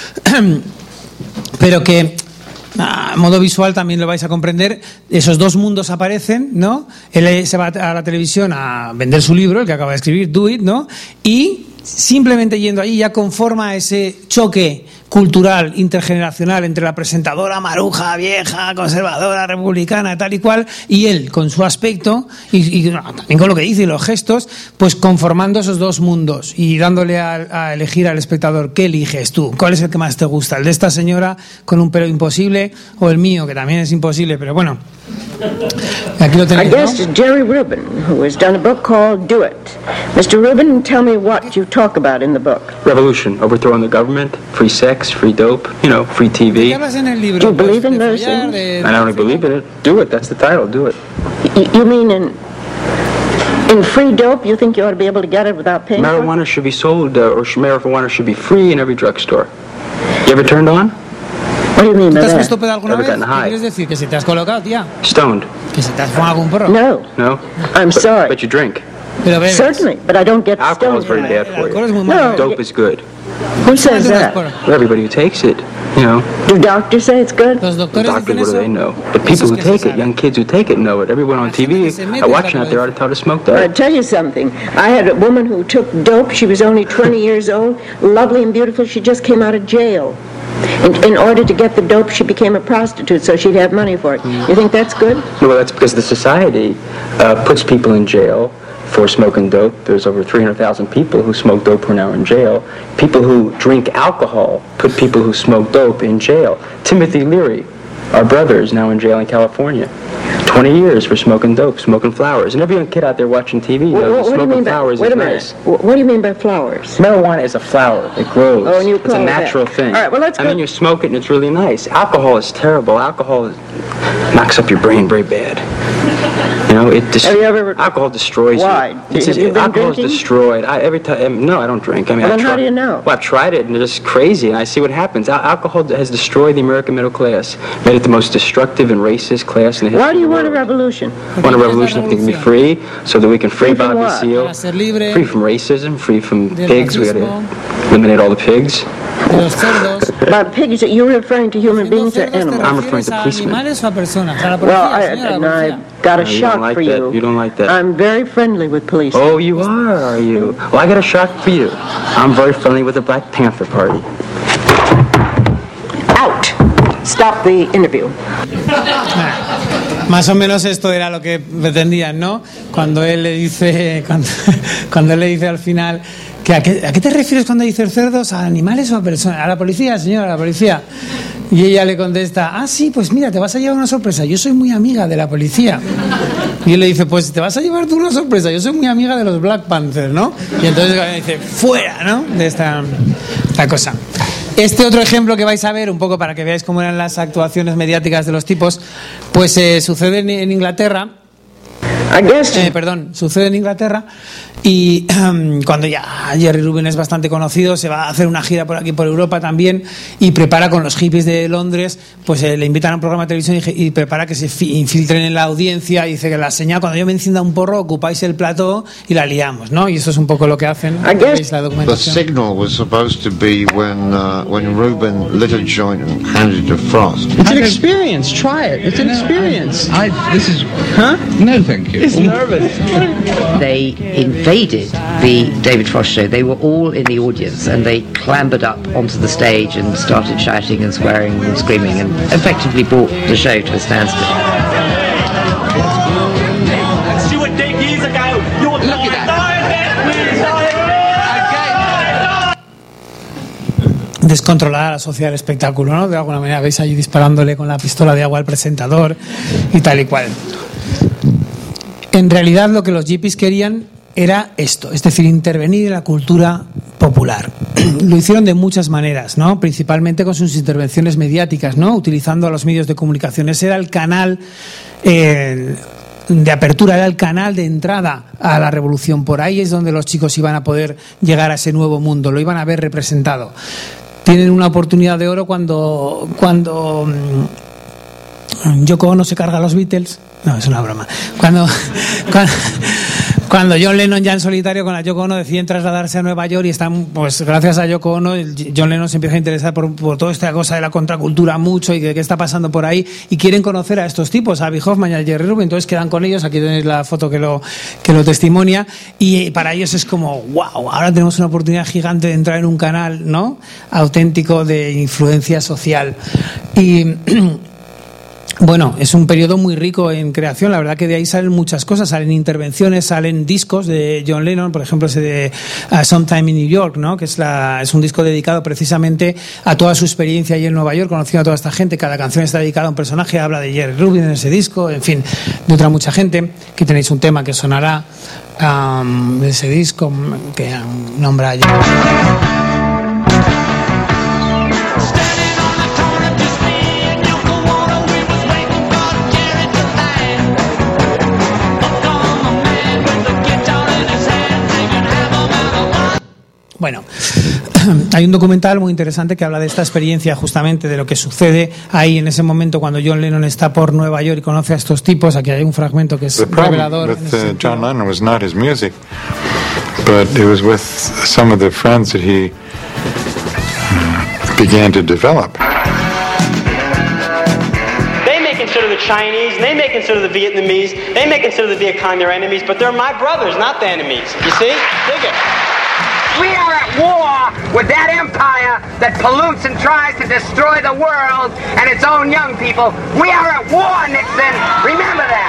Pero que... a modo visual también lo vais a comprender, esos dos mundos aparecen, ¿no? Él se va a la televisión a vender su libro, el que acaba de escribir, Do It, ¿no? Y simplemente yendo allí ya conforma ese choque cultural, intergeneracional entre la presentadora maruja, vieja, conservadora, republicana, tal y cual, y él con su aspecto y, y no, también con lo que dice y los gestos, pues conformando esos dos mundos y dándole a, a elegir al espectador, ¿qué eliges tú? ¿Cuál es el que más te gusta? ¿El de esta señora con un pelo imposible o el mío, que también es imposible? Pero bueno, aquí lo Our tenéis, guest ¿no? is Jerry Rubin, who has done a book called Do It. Mister Rubin, tell me what you talk about in the book. Revolution, overthrowing the government, free sex, free dope, you know, free T ¿Qué V. hablas en el libro? Do you Pues, believe in de those follar, things? de- I not only believe in it, do it. That's the title, do it. Y- You mean in in free dope, you think you ought to be able to get it without paying for it? Marijuana should be sold, uh, or sh- marijuana should be free in every drugstore. You ever turned on? What do you mean ¿Tú by te has that? visto pedo alguna Ever vez? gotten ¿Qué high? quieres decir? ¿Que se te has colocado, tía? Stoned? ¿Que se te has fumado algún porro? No, No? I'm But, sorry. but you drink. Pero bebes. Certainly, but I don't get Alcohol is stoned. very bad El for alcohol es you. muy malo. No. Dope is good. Who says Tómate unas that? porros. Well, everybody who takes it, you know. Do doctors say it's good? Los The doctores doctors, dicen what do eso. they know? But Eso people es who que se take it, sabe. young kids who take it know it. Everyone on La T gente V, que se mete uh, es la watching que out lo there, dice. ought to tell to smoke I'll dope. tell you something. I had a woman who took dope. She was only twenty years old, lovely and beautiful. She just came out of jail. In, in order to get the dope, she became a prostitute so she'd have money for it. You think that's good? Well, that's because the society uh, puts people in jail for smoking dope. There's over three hundred thousand people who smoke dope who are now in jail. People who drink alcohol put people who smoke dope in jail. Timothy Leary, our brother, is now in jail in California. twenty years for smoking dope, smoking flowers. And every young kid out there watching T V What, knows what, that what do you smoking mean by, flowers wait is a minute. nice. What, what do you mean by flowers? Marijuana is a flower. It grows. Oh, and you it's call a it that. natural thing. All right, well, let's I go- mean, you smoke it and it's really nice. Alcohol is terrible. Alcohol is, knocks up your brain very bad. You know, it dis- Have you ever- alcohol destroys Why? you. It's Have you been alcohol is drinking? destroyed. I, every time, no, I don't drink. I mean, Well, I then how try- do you know? Well, I've tried it and it's crazy, and I see what happens. Al- alcohol has destroyed the American middle class, made it the most destructive and racist class in the history Why do you of the want a world. revolution? I want a revolution that can be free, so that we can free Free from Bobby what? Seale, Para ser libre free from racism, free from del pigs. We got racismo. to eliminate all the pigs. de los cerdos. By pigs, you're referring to human beings or ¿Cerdos te animals? I'm referring to refieres a policemen. animales o a personas? A la Well, policía, I, señora, a and la policía. I've got a No, you shock don't like for that. you. You don't like that. I'm very friendly with police. Oh, you are, are you? Well, I got a shock for you. I'm very friendly with the Black Panther Party. Out! Stop the interview. Más o menos esto era lo que pretendían, ¿no? Cuando él le dice, cuando, cuando él le dice al final que ¿a qué, ¿a qué te refieres cuando dices cerdos? ¿A animales o a personas? A la policía, señora, a la policía. Y ella le contesta, ah, sí, pues mira, te vas a llevar una sorpresa. Yo soy muy amiga de la policía. Y él le dice, pues te vas a llevar tú una sorpresa. Yo soy muy amiga de los Black Panthers, ¿no? Y entonces dice, fuera, ¿no? De esta, esta cosa. Este otro ejemplo que vais a ver, un poco para que veáis cómo eran las actuaciones mediáticas de los tipos, pues eh, sucede en, en Inglaterra. I guess Eh, perdón, sucede en Inglaterra y um, cuando ya Jerry Rubin es bastante conocido, se va a hacer una gira por aquí, por Europa también, y prepara con los hippies de Londres, pues eh, le invitan a un programa de televisión y, y prepara que se fi- infiltren en la audiencia y dice que la señal, cuando yo me encienda un porro, ocupáis el plató y la liamos, ¿no? Y eso es un poco lo que hacen. I guess ¿Veis la The documentación? signal was supposed to be when uh, when Reuben lit a joint and handed it to Frost. It's an experience. Try it. It's an experience. I, this is. Huh? No, thank you. It's nervous. They invaded the David Frost show. They were all in the audience and they clambered up onto the stage and started shouting and swearing and screaming and effectively brought the show to a standstill. Stuart Dick years ago. You're Look at that. Descontrolada la sociedad del espectáculo, ¿no? De alguna manera veis allí disparándole con la pistola de agua al presentador y tal y cual. En realidad lo que los hippies querían era esto, es decir, intervenir en la cultura popular. Lo hicieron de muchas maneras, ¿no? Principalmente con sus intervenciones mediáticas, ¿no? Utilizando a los medios de comunicación. Ese era el canal eh, de apertura, era el canal de entrada a la revolución. Por ahí es donde los chicos iban a poder llegar a ese nuevo mundo, lo iban a ver representado. Tienen una oportunidad de oro cuando cuando mm, Yoko Ono se carga a los Beatles. No, es una broma. Cuando, cuando, cuando John Lennon ya en solitario con la Yoko Ono deciden trasladarse a Nueva York y están, pues gracias a Yoko Ono, el John Lennon se empieza a interesar por, por toda esta cosa de la contracultura mucho y de qué está pasando por ahí y quieren conocer a estos tipos, a Abby Hoffman y a Jerry Rubin, entonces quedan con ellos, aquí tenéis la foto que lo, que lo testimonia y para ellos es como, wow, ahora tenemos una oportunidad gigante de entrar en un canal, ¿no?, auténtico de influencia social. Y bueno, es un periodo muy rico en creación, la verdad que de ahí salen muchas cosas, salen intervenciones, salen discos de John Lennon, por ejemplo ese de uh, Sometime in New York, ¿no?, que es, la, es un disco dedicado precisamente a toda su experiencia allí en Nueva York, conociendo a toda esta gente, cada canción está dedicada a un personaje, habla de Jerry Rubin en ese disco, en fin, de otra mucha gente. Aquí tenéis un tema que sonará um, de ese disco que nombra a Jerry Rubin. Bueno, hay un documental muy interesante que habla de esta experiencia, justamente de lo que sucede ahí en ese momento cuando John Lennon está por Nueva York y conoce a estos tipos. Aquí hay un fragmento que es The problem revelador. with uh, John Lennon was not his music, but it was with some of the friends that he uh, began to develop. They may consider the Chinese, and they may consider the Vietnamese, they may consider the Viet Cong their enemies, but they're my brothers, not the enemies. You see? Dig it. We are at war with that empire that pollutes and tries to destroy the world and its own young people. We are at war, Nixon. Remember that.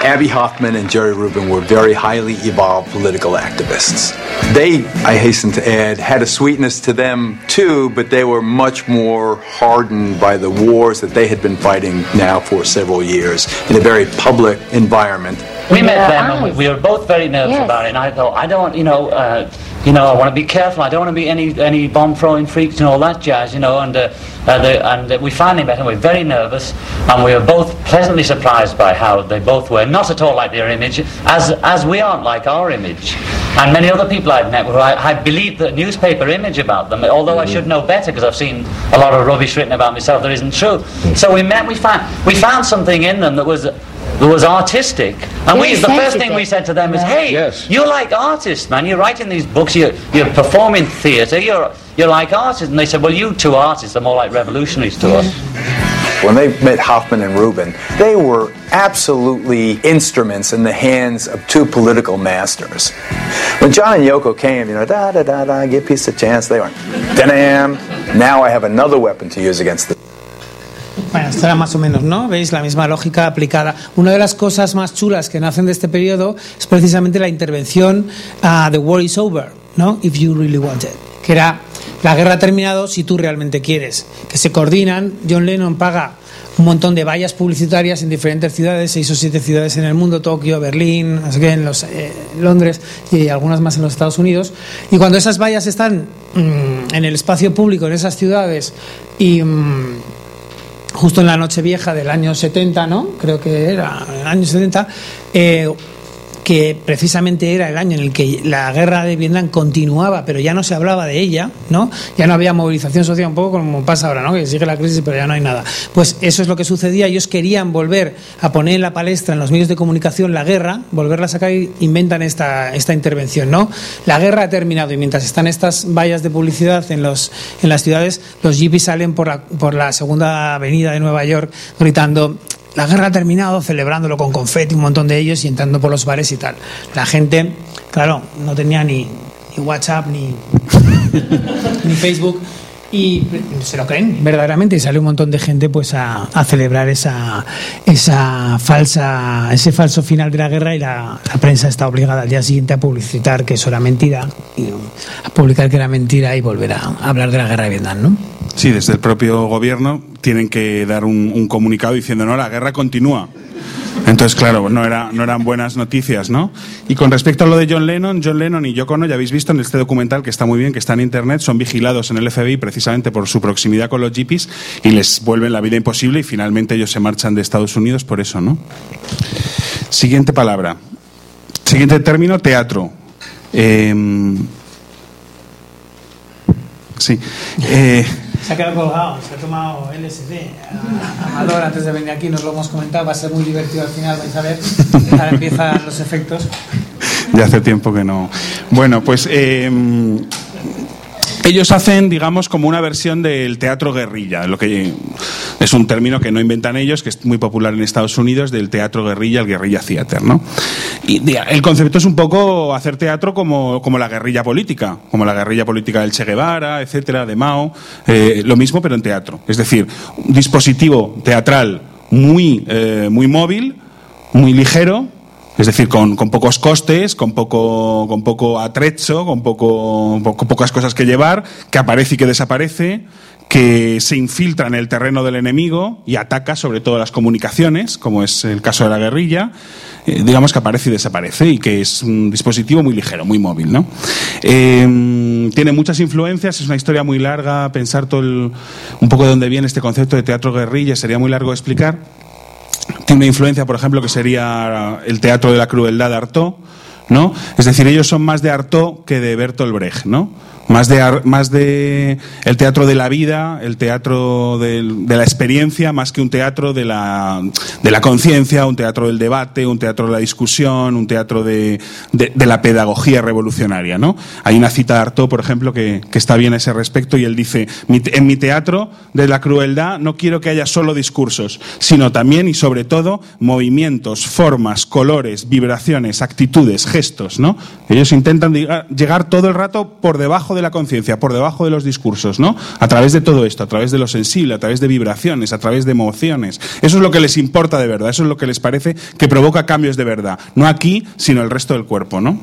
Abby Hoffman and Jerry Rubin were very highly evolved political activists. They, I hasten to add, had a sweetness to them too, but they were much more hardened by the wars that they had been fighting now for several years in a very public environment. We met them and we, we were both very nervous yes. about it, and I thought, I don't, you know, uh, you know, I want to be careful, I don't want to be any any bomb-throwing freaks and all that jazz, you know, and uh, uh, the, and uh, we finally met and we were very nervous, and we were both pleasantly surprised by how they both were, not at all like their image, as as we aren't like our image. And many other people I've met who I, I believed the newspaper image about them, although mm-hmm. I should know better because I've seen a lot of rubbish written about myself that isn't true. Mm-hmm. So we met, we found, we found something in them that was... that was artistic, and we, the first thing we said to them is, hey, yes. you're like artists, man, you're writing these books, you're, you're performing theatre, you're, you're like artists, and they said, well, you two artists are more like revolutionaries to us. When they met Hoffman and Rubin, they were absolutely instruments in the hands of two political masters. When John and Yoko came, you know, da da da da, give peace a chance, they went, da-dam, now I have another weapon to use against the... Bueno, esto era más o menos, ¿no? ¿Veis? La misma lógica aplicada. Una de las cosas más chulas que nacen de este periodo es precisamente la intervención a uh, The War is Over, ¿no? If you really want it. Que era, la guerra ha terminado si tú realmente quieres. Que se coordinan, John Lennon paga un montón de vallas publicitarias en diferentes ciudades, seis o siete ciudades en el mundo, Tokio, Berlín, no sé qué, en los, eh, Londres y algunas más en los Estados Unidos. Y cuando esas vallas están mmm, en el espacio público en esas ciudades y... Mmm, justo en la Nochevieja del año setenta, ¿no? Creo que era el año setenta, eh, que precisamente era el año en el que la guerra de Vietnam continuaba, pero ya no se hablaba de ella, ¿no? Ya no había movilización social, un poco como pasa ahora, ¿no? Que sigue la crisis, pero ya no hay nada. Pues eso es lo que sucedía. Ellos querían volver a poner en la palestra, en los medios de comunicación, la guerra, volverla a sacar y inventan esta, esta intervención, ¿no? La guerra ha terminado y mientras están estas vallas de publicidad en, los, en las ciudades, los hippies salen por la, por la segunda avenida de Nueva York gritando... La guerra ha terminado, celebrándolo con confeti, un montón de ellos, y entrando por los bares y tal. La gente, claro, no tenía ni, ni WhatsApp, ni, ni Facebook, y se lo creen verdaderamente, y sale un montón de gente pues a, a celebrar esa, esa falsa, ese falso final de la guerra, y la, la prensa está obligada al día siguiente a publicitar que eso era mentira, y a publicar que era mentira y volver a, a hablar de la guerra de Vietnam, ¿no? Sí, desde el propio gobierno tienen que dar un, un comunicado diciendo, no, la guerra continúa. Entonces, claro, no, era, no eran buenas noticias, ¿no? Y con respecto a lo de John Lennon, John Lennon y Yoko Ono, ya habéis visto en este documental, que está muy bien, que está en internet, son vigilados en el F B I precisamente por su proximidad con los hippies y les vuelven la vida imposible y finalmente ellos se marchan de Estados Unidos por eso, ¿no? Siguiente palabra. Siguiente término, teatro. Eh, sí. Eh... Se ha quedado colgado, se ha tomado L S D. Amador, antes de venir aquí, nos lo hemos comentado, va a ser muy divertido al final, vais a ver. Ahora empiezan los efectos. Ya hace tiempo que no. Bueno, pues eh, ellos hacen, digamos, como una versión del teatro guerrilla, lo que es un término que no inventan ellos, que es muy popular en Estados Unidos, del teatro guerrilla, el guerrilla theater, ¿no? Y el concepto es un poco hacer teatro como, como la guerrilla política, como la guerrilla política del Che Guevara, etcétera, de Mao, eh, lo mismo pero en teatro. Es decir, un dispositivo teatral muy, eh, muy móvil, muy ligero, es decir, con, con pocos costes, con poco, con poco atrecho, con poco, con pocas cosas que llevar, que aparece y que desaparece, que se infiltra en el terreno del enemigo y ataca sobre todo las comunicaciones, como es el caso de la guerrilla, eh, digamos que aparece y desaparece, y que es un dispositivo muy ligero, muy móvil, ¿no? Eh, tiene muchas influencias, es una historia muy larga, pensar todo el, un poco de dónde viene este concepto de teatro guerrilla sería muy largo de explicar. Tiene una influencia, por ejemplo, que sería el teatro de la crueldad de Artaud, ¿no? Es decir, ellos son más de Artaud que de Bertolt Brecht, ¿no? Más de, más de el teatro de la vida, el teatro de, de la experiencia, más que un teatro de la, de la conciencia, un teatro del debate, un teatro de la discusión, un teatro de, de, de la pedagogía revolucionaria, ¿no? Hay una cita de Artaud, por ejemplo, que, que está bien a ese respecto, y él dice, en mi teatro de la crueldad no quiero que haya solo discursos, sino también y sobre todo movimientos, formas, colores, vibraciones, actitudes, gestos, ¿no? Ellos intentan llegar, llegar todo el rato por debajo de la conciencia, por debajo de los discursos, ¿no? A través de todo esto, a través de lo sensible, a través de vibraciones, a través de emociones. Eso es lo que les importa de verdad, eso es lo que les parece que provoca cambios de verdad. No aquí, sino el resto del cuerpo, ¿no?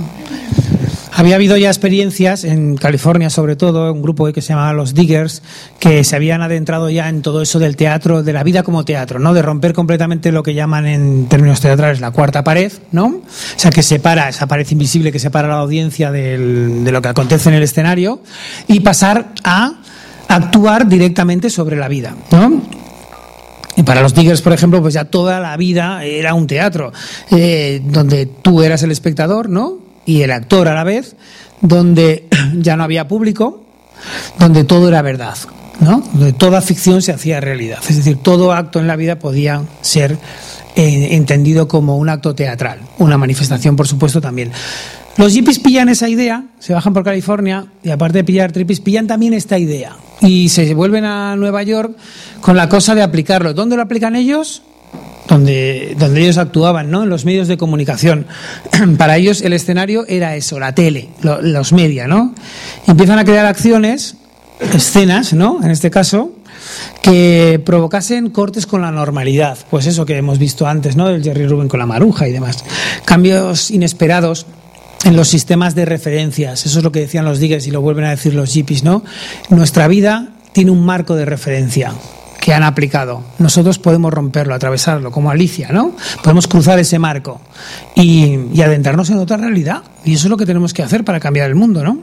Había habido ya experiencias, en California sobre todo, un grupo que se llamaba los Diggers, que se habían adentrado ya en todo eso del teatro, de la vida como teatro, ¿no? De romper completamente lo que llaman en términos teatrales la cuarta pared, ¿no? O sea, que separa, esa pared invisible que separa a la audiencia del, de lo que acontece en el escenario, y pasar a actuar directamente sobre la vida, ¿no? Y para los Diggers, por ejemplo, pues ya toda la vida era un teatro, eh, donde tú eras el espectador, ¿no? Y el actor a la vez, donde ya no había público, donde todo era verdad, ¿no? Donde toda ficción se hacía realidad. Es decir, todo acto en la vida podía ser eh, entendido como un acto teatral, una manifestación, por supuesto, también. Los hippies pillan esa idea, se bajan por California y aparte de pillar trippies, pillan también esta idea y se vuelven a Nueva York con la cosa de aplicarlo. ¿Dónde lo aplican ellos? Donde, donde ellos actuaban, ¿no? En los medios de comunicación. Para ellos el escenario era eso, la tele, lo, los media, ¿no? Y empiezan a crear acciones, escenas, ¿no? En este caso, que provocasen cortes con la normalidad. Pues eso que hemos visto antes, ¿no? Del Jerry Rubin con la maruja y demás. Cambios inesperados en los sistemas de referencias. Eso es lo que decían los Diggers y lo vuelven a decir los hippies, ¿no? Nuestra vida tiene un marco de referencia que han aplicado. Nosotros podemos romperlo, atravesarlo, como Alicia, ¿no? Podemos cruzar ese marco y, y adentrarnos en otra realidad. Y eso es lo que tenemos que hacer para cambiar el mundo, ¿no?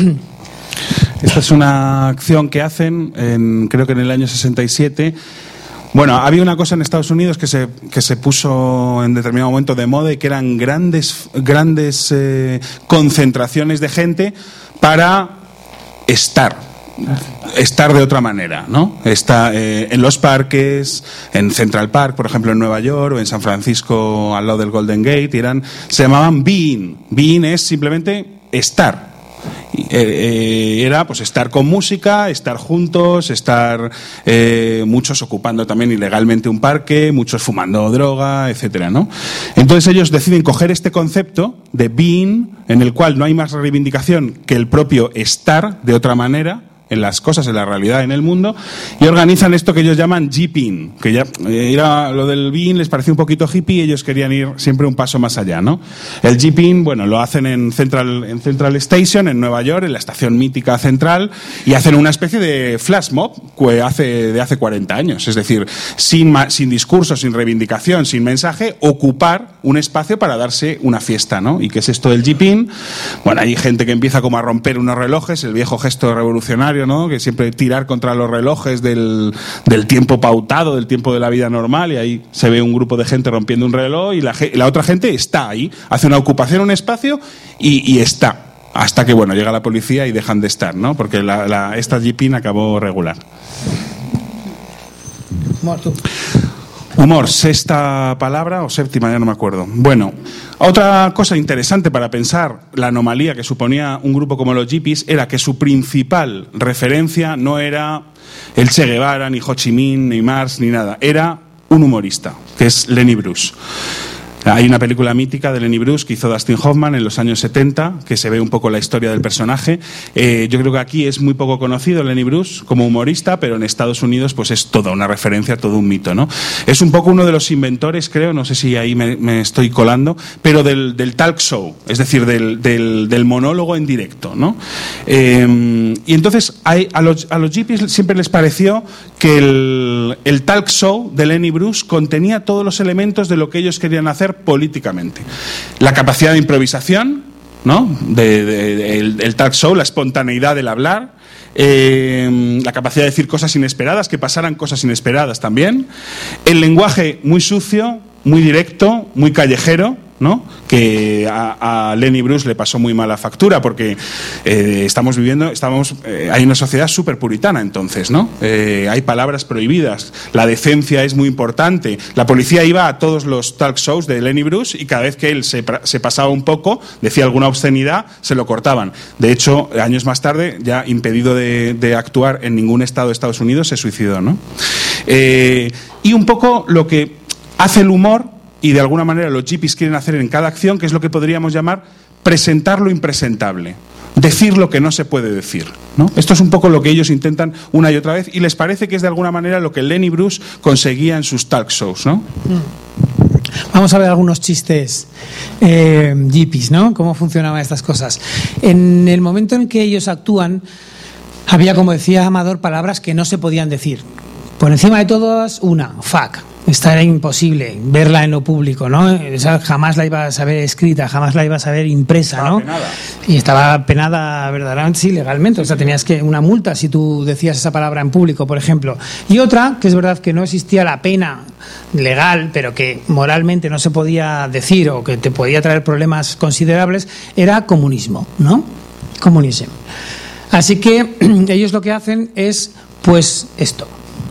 Esta es una acción que hacen, en, creo que en el año sesenta y siete. Bueno, había una cosa en Estados Unidos que se, que se puso en determinado momento de moda y que eran grandes, grandes eh, concentraciones de gente para estar. Estar de otra manera, ¿no? Está eh, en los parques, en Central Park, por ejemplo, en Nueva York, o en San Francisco, al lado del Golden Gate, y eran, se llamaban being. Being es simplemente estar. Eh, eh, era pues estar con música, estar juntos, estar eh, muchos ocupando también ilegalmente un parque, muchos fumando droga, etcétera, ¿no? Entonces ellos deciden coger este concepto de being, en el cual no hay más reivindicación que el propio estar de otra manera en las cosas, en la realidad, en el mundo, y organizan esto que ellos llaman Jeeping, que ya eh, era lo del being, les pareció un poquito hippie y ellos querían ir siempre un paso más allá, ¿no? El Jeeping, bueno, lo hacen en Central, en Central Station, en Nueva York, en la estación mítica central, y hacen una especie de flash mob que hace, de hace cuarenta años, es decir, sin, sin discurso, sin reivindicación, sin mensaje, ocupar un espacio para darse una fiesta, ¿no? ¿Y qué es esto del Jeeping? Bueno, hay gente que empieza como a romper unos relojes, el viejo gesto revolucionario, ¿no? Que siempre tirar contra los relojes del, del tiempo pautado, del tiempo de la vida normal, y ahí se ve un grupo de gente rompiendo un reloj y la, la otra gente está ahí, hace una ocupación, un espacio y, y está, hasta que bueno, llega la policía y dejan de estar, ¿no? Porque la, la, esta Jeeping acabó regular. Muerto. Humor, sexta palabra o séptima, ya no me acuerdo. Bueno, otra cosa interesante para pensar la anomalía que suponía un grupo como los Hippies era que su principal referencia no era el Che Guevara, ni Ho Chi Minh, ni Marx, ni nada. Era un humorista, que es Lenny Bruce. Hay una película mítica de Lenny Bruce que hizo Dustin Hoffman en los años setenta, que se ve un poco la historia del personaje. Eh, yo creo que aquí es muy poco conocido Lenny Bruce como humorista, pero en Estados Unidos pues es toda una referencia, todo un mito, ¿no? Es un poco uno de los inventores, creo, no sé si ahí me, me estoy colando, pero del, del talk show, es decir, del, del, del monólogo en directo, ¿no? Eh, y entonces hay, a los, a los hippies siempre les pareció que el, el talk show de Lenny Bruce contenía todos los elementos de lo que ellos querían hacer políticamente. La capacidad de improvisación, ¿no? De, de, de, el, el talk show, la espontaneidad del hablar, eh, la capacidad de decir cosas inesperadas, que pasaran cosas inesperadas también, el lenguaje muy sucio, muy directo, muy callejero, ¿no? Que a, a Lenny Bruce le pasó muy mala factura porque eh, estamos viviendo, estamos, eh, hay una sociedad súper puritana entonces, ¿no? Eh, hay palabras prohibidas, la decencia es muy importante. La policía iba a todos los talk shows de Lenny Bruce y cada vez que él se, se pasaba un poco, decía alguna obscenidad, se lo cortaban. De hecho, años más tarde, ya impedido de, de actuar en ningún estado de Estados Unidos, se suicidó, ¿no? Eh, y un poco lo que hace el humor y de alguna manera los hippies quieren hacer en cada acción, que es lo que podríamos llamar presentar lo impresentable. Decir lo que no se puede decir, ¿no? Esto es un poco lo que ellos intentan una y otra vez, y les parece que es de alguna manera lo que Lenny Bruce conseguía en sus talk shows, ¿no? Vamos a ver algunos chistes eh, hippies, ¿no? Cómo funcionaban estas cosas. En el momento en que ellos actúan, había, como decía Amador, palabras que no se podían decir. Por encima de todas, una, fuck. Esta era imposible verla en lo público, ¿no? Esa jamás la ibas a ver escrita, jamás la ibas a ver impresa, ¿no? Estaba penada. Y estaba penada verdaderamente, sí, legalmente. O sea, tenías que una multa si tú decías esa palabra en público, por ejemplo. Y otra, que es verdad que no existía la pena legal, pero que moralmente no se podía decir o que te podía traer problemas considerables, era comunismo, ¿no? Comunismo. Así que ellos lo que hacen es, pues, esto.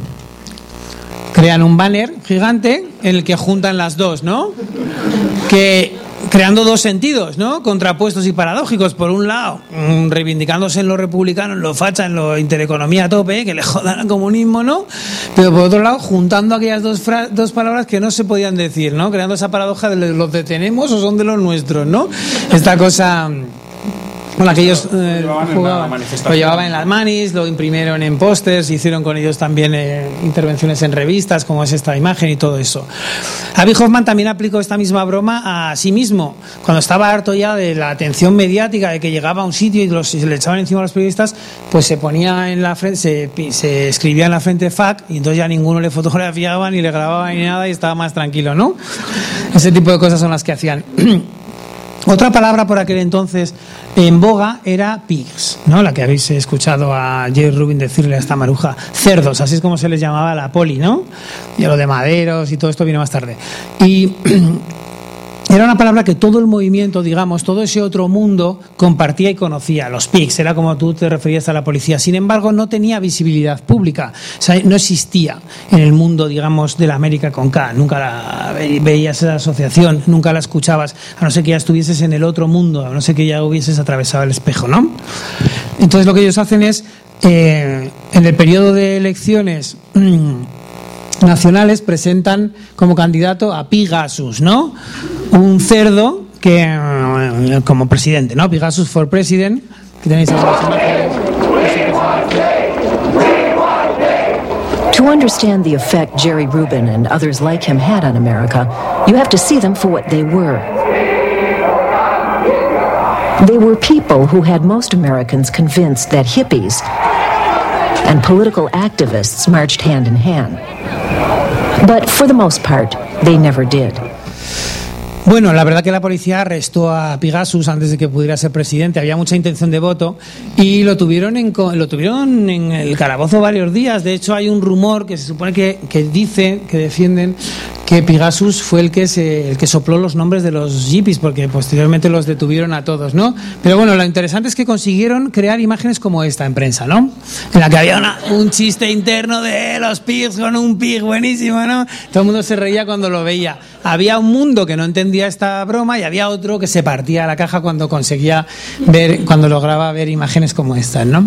Crean un banner gigante en el que juntan las dos, ¿no? Que creando dos sentidos, ¿no? Contrapuestos y paradójicos. Por un lado, reivindicándose en lo republicano, en lo facha, en lo intereconomía a tope, que le jodan al comunismo, ¿no? Pero por otro lado, juntando aquellas dos, fra- dos palabras que no se podían decir, ¿no? Creando esa paradoja de los detenemos o son de los nuestros, ¿no? Esta cosa con la que ellos eh, lo jugaban. Lo llevaban en las manis, lo imprimieron en pósters, hicieron con ellos también eh, intervenciones en revistas, como es esta imagen y todo eso. Abby Hoffman también aplicó esta misma broma a sí mismo. Cuando estaba harto ya de la atención mediática, de que llegaba a un sitio y los, se le echaban encima a los periodistas, pues se ponía en la frente, se, se escribía en la frente fuck, y entonces ya ninguno le fotografiaba ni le grababa ni nada y estaba más tranquilo, ¿no? Ese tipo de cosas son las que hacían. Otra palabra por aquel entonces en boga era pigs, ¿no? La que habéis escuchado a Jerry Rubin decirle a esta maruja, cerdos, así es como se les llamaba a la poli, ¿no? Y lo de maderos y todo esto viene más tarde. Y era una palabra que todo el movimiento, digamos, todo ese otro mundo compartía y conocía. Los pigs, era como tú te referías a la policía. Sin embargo, no tenía visibilidad pública. O sea, no existía en el mundo, digamos, de la América con K. Nunca la veías esa asociación, nunca la escuchabas, a no ser que ya estuvieses en el otro mundo, a no ser que ya hubieses atravesado el espejo, ¿no? Entonces lo que ellos hacen es, eh, en el periodo de elecciones nacionales, presentan como candidato a Pigasus, ¿no? Un cerdo que como presidente, ¿no? Pigasus for President, que tenéis To understand the effect Jerry Rubin and others like him had on America, you have to see them for what they were. They were people who had most Americans convinced that hippies and political activists marched hand in hand. But for the most part, they never did. Bueno, la verdad que la policía arrestó a Pigasus antes de que pudiera ser presidente. Había mucha intención de voto y lo tuvieron en, lo tuvieron en el calabozo varios días. De hecho, hay un rumor que se supone que, que dice, que defienden que Pigasus fue el que se, el que sopló los nombres de los hippies, porque posteriormente los detuvieron a todos, ¿no? Pero bueno, lo interesante es que consiguieron crear imágenes como esta en prensa, ¿no? En la que había una, un chiste interno de los pigs con un pig buenísimo, ¿no? Todo el mundo se reía cuando lo veía. Había un mundo que no entendía esta broma y había otro que se partía la caja cuando conseguía ver, cuando lograba ver imágenes como estas, ¿no?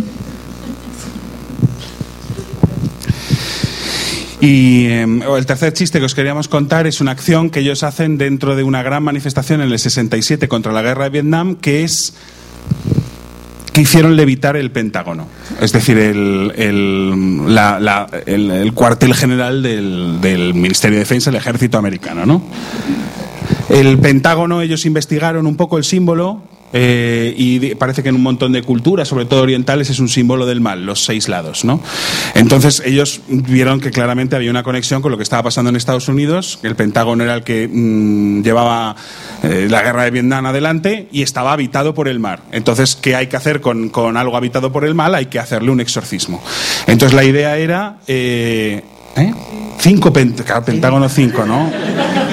Y eh, el tercer chiste que os queríamos contar es una acción que ellos hacen dentro de una gran manifestación en el sesenta y siete contra la guerra de Vietnam, que es que hicieron levitar el Pentágono, es decir, el, el, la, la, el, el cuartel general del, del Ministerio de Defensa del Ejército Americano, ¿no? El Pentágono, ellos investigaron un poco el símbolo eh, y parece que en un montón de culturas, sobre todo orientales, es un símbolo del mal, los seis lados, ¿no? Entonces ellos vieron que claramente había una conexión con lo que estaba pasando en Estados Unidos, que el Pentágono era el que mmm, llevaba eh, la guerra de Vietnam adelante y estaba habitado por el mal. Entonces, ¿qué hay que hacer con, con algo habitado por el mal? Hay que hacerle un exorcismo. Entonces la idea era eh, ¿eh? cinco pent claro, Pentágono cinco, ¿no?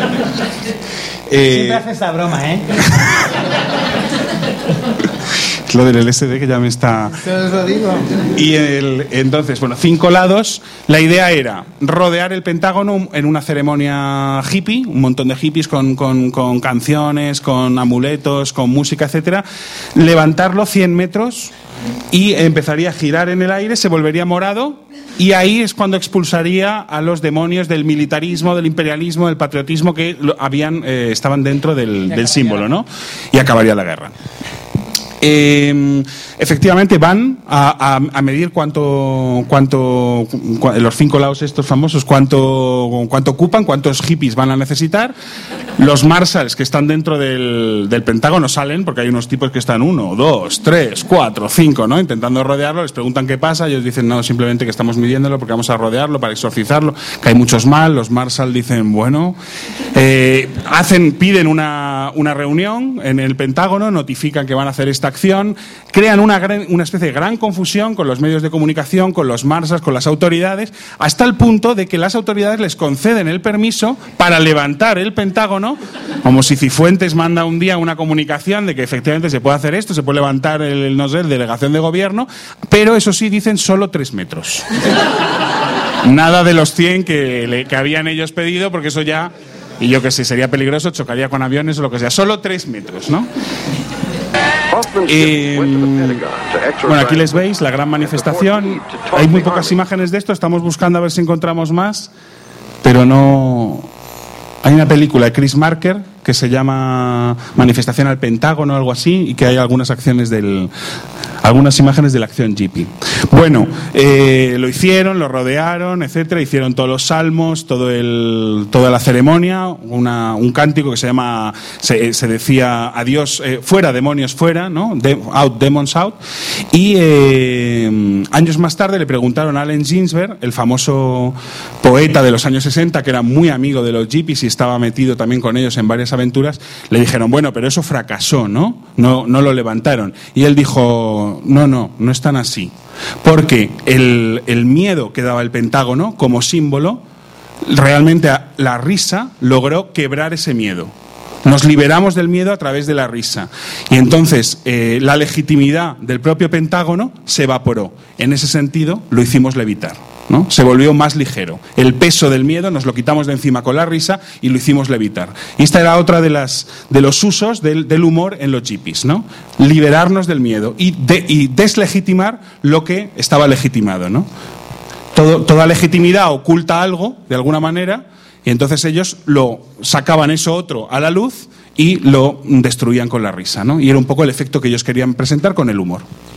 Eh, Siempre hace esta broma, ¿eh? Lo del L S D que ya me está... Y el, entonces, bueno, cinco lados. La idea era rodear el Pentágono en una ceremonia hippie, un montón de hippies con, con, con canciones, con amuletos, con música, etcétera. Levantarlo cien metros y empezaría a girar en el aire, se volvería morado. Y ahí es cuando expulsaría a los demonios del militarismo, del imperialismo, del patriotismo que habían, eh, estaban dentro del, del símbolo, ¿no? Y acabaría la guerra. Eh, efectivamente van a, a, a medir cuánto, cuánto cu, los cinco lados estos famosos, cuánto, cuánto ocupan, cuántos hippies van a necesitar. Los Marshalls que están dentro del, del Pentágono salen, porque hay unos tipos que están uno, dos, tres, cuatro, cinco, ¿no? Intentando rodearlo, les preguntan qué pasa, ellos dicen no, simplemente que estamos midiéndolo porque vamos a rodearlo para exorcizarlo, que hay muchos mal. Los Marshall dicen bueno, eh, hacen, piden una, una reunión en el Pentágono, notifican que van a hacer esta acción, crean una, gran, una especie de gran confusión con los medios de comunicación, con los Marshalls, con las autoridades, hasta el punto de que las autoridades les conceden el permiso para levantar el Pentágono, como si Cifuentes manda un día una comunicación de que efectivamente se puede hacer esto, se puede levantar el, no sé, el delegación de gobierno, pero eso sí, dicen solo tres metros. Nada de los cien que, le, que habían ellos pedido, porque eso ya, y yo que sé, sería peligroso, chocaría con aviones o lo que sea. Solo tres metros, ¿no? Eh, bueno, aquí les veis la gran manifestación. Hay muy pocas imágenes de esto, estamos buscando a ver si encontramos más, pero no... Hay una película de Chris Marker que se llama Manifestación al Pentágono o algo así, y que hay algunas acciones del... algunas imágenes de la acción hippie. Bueno, eh, lo hicieron, lo rodearon, etcétera, hicieron todos los salmos, todo el, toda la ceremonia, una, un cántico que se llama, se, se decía adiós, eh, fuera, demonios fuera, ¿no? De, out, demons out. Y eh, años más tarde le preguntaron a Allen Ginsberg, el famoso poeta de los años sesenta, que era muy amigo de los hippies y estaba metido también con ellos en varias aventuras, le dijeron, bueno, pero eso fracasó, ¿no? No, no lo levantaron. Y él dijo, no, no, no es tan así. Porque el, el miedo que daba el Pentágono como símbolo, realmente la risa logró quebrar ese miedo. Nos liberamos del miedo a través de la risa. Y entonces eh, la legitimidad del propio Pentágono se evaporó. En ese sentido, lo hicimos levitar, ¿no? Se volvió más ligero. El peso del miedo nos lo quitamos de encima con la risa y lo hicimos levitar. Y esta era otra de las de los usos del, del humor en los hippies, ¿no? Liberarnos del miedo y, de, y deslegitimar lo que estaba legitimado, ¿no? Todo, toda legitimidad oculta algo, de alguna manera, y entonces ellos lo sacaban eso otro a la luz y lo destruían con la risa, ¿no? Y era un poco el efecto que ellos querían presentar con el humor.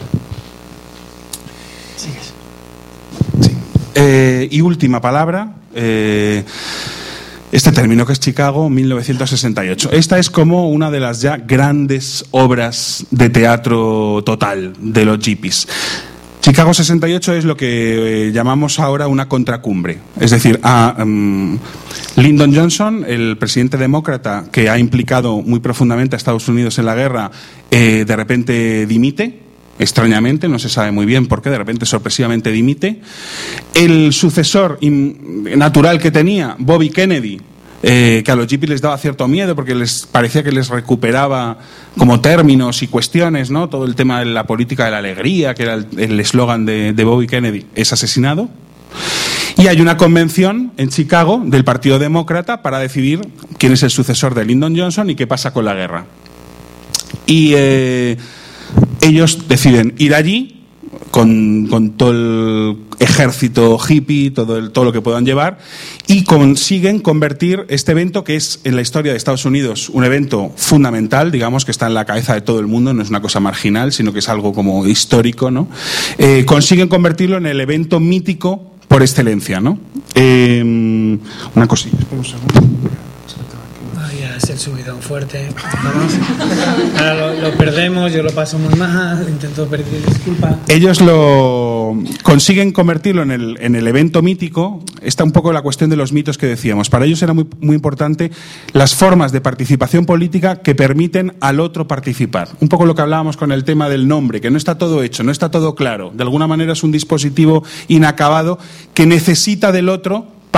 Eh, y última palabra, eh, este término que es Chicago, mil novecientos sesenta y ocho. Esta es como una de las ya grandes obras de teatro total de los hippies. Chicago sesenta y ocho es lo que eh, llamamos ahora una contracumbre. Es decir, a um, Lyndon Johnson, el presidente demócrata que ha implicado muy profundamente a Estados Unidos en la guerra, eh, de repente dimite. Extrañamente, no se sabe muy bien por qué, de repente sorpresivamente dimite. El sucesor natural que tenía, Bobby Kennedy, eh, que a los hippies les daba cierto miedo porque les parecía que les recuperaba como términos y cuestiones, ¿no? Todo el tema de la política de la alegría, que era el eslogan de, de Bobby Kennedy, es asesinado. Y hay una convención en Chicago del Partido Demócrata para decidir quién es el sucesor de Lyndon Johnson y qué pasa con la guerra. Y... Eh, ellos deciden ir allí con, con todo el ejército hippie, todo, el, todo lo que puedan llevar, y consiguen convertir este evento, que es en la historia de Estados Unidos un evento fundamental, digamos, que está en la cabeza de todo el mundo, no es una cosa marginal, sino que es algo como histórico, ¿no? Eh, consiguen convertirlo en el evento mítico por excelencia, ¿no? Eh, una cosilla, espera un segundo. Es el subidón fuerte. Vamos. Ahora lo, lo perdemos, yo lo paso muy mal, intento pedir disculpas. Ellos lo consiguen convertirlo en el, en el evento mítico. Está un poco la cuestión de los mitos que decíamos. Para ellos era muy, muy importante las formas de participación política que permiten al otro participar. Un poco lo que hablábamos con el tema del nombre, que no está todo hecho, no está todo claro. De alguna manera es un dispositivo inacabado que necesita del otro para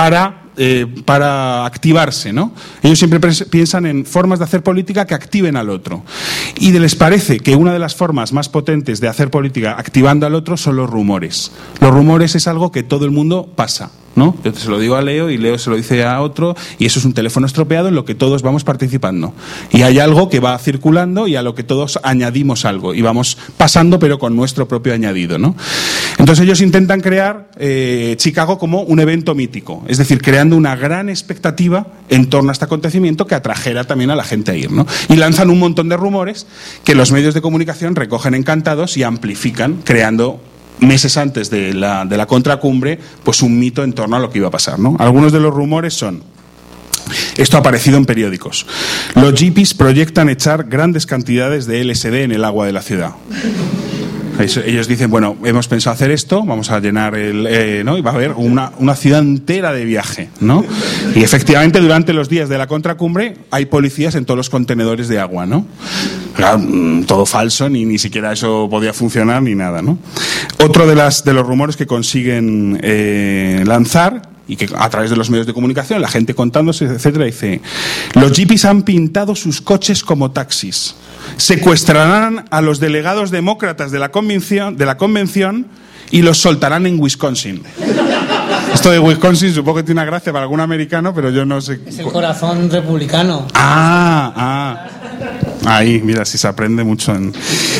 eh, para activarse, ¿no? Ellos siempre piensan en formas de hacer política que activen al otro. Y les parece que una de las formas más potentes de hacer política activando al otro son los rumores. Los rumores es algo que todo el mundo pasa, ¿no? Yo se lo digo a Leo y Leo se lo dice a otro, y eso es un teléfono estropeado en lo que todos vamos participando. Y hay algo que va circulando y a lo que todos añadimos algo y vamos pasando, pero con nuestro propio añadido, ¿no? Entonces ellos intentan crear eh, Chicago como un evento mítico, es decir, creando una gran expectativa en torno a este acontecimiento que atrajera también a la gente a ir, ¿no? Y lanzan un montón de rumores que los medios de comunicación recogen encantados y amplifican, creando meses antes de la, de la contracumbre, pues un mito en torno a lo que iba a pasar, ¿no? Algunos de los rumores son: esto ha aparecido en periódicos. Los hippies proyectan echar grandes cantidades de L S D en el agua de la ciudad. Ellos dicen, bueno, hemos pensado hacer esto, vamos a llenar el... Eh, ¿no? Y va a haber una, una ciudad entera de viaje, ¿no? Y efectivamente, durante los días de la contracumbre hay policías en todos los contenedores de agua, ¿no? Claro, todo falso, ni, ni siquiera eso podía funcionar ni nada, ¿no? Otro de, las, de los rumores que consiguen eh, lanzar, y que a través de los medios de comunicación, la gente contándose, etcétera, dice: los hippies han pintado sus coches como taxis, secuestrarán a los delegados demócratas de la convención, de la convención y los soltarán en Wisconsin. Esto de Wisconsin supongo que tiene una gracia para algún americano, pero yo no sé. Es el corazón republicano. Ah, ah. Ahí, mira, si se aprende mucho. En...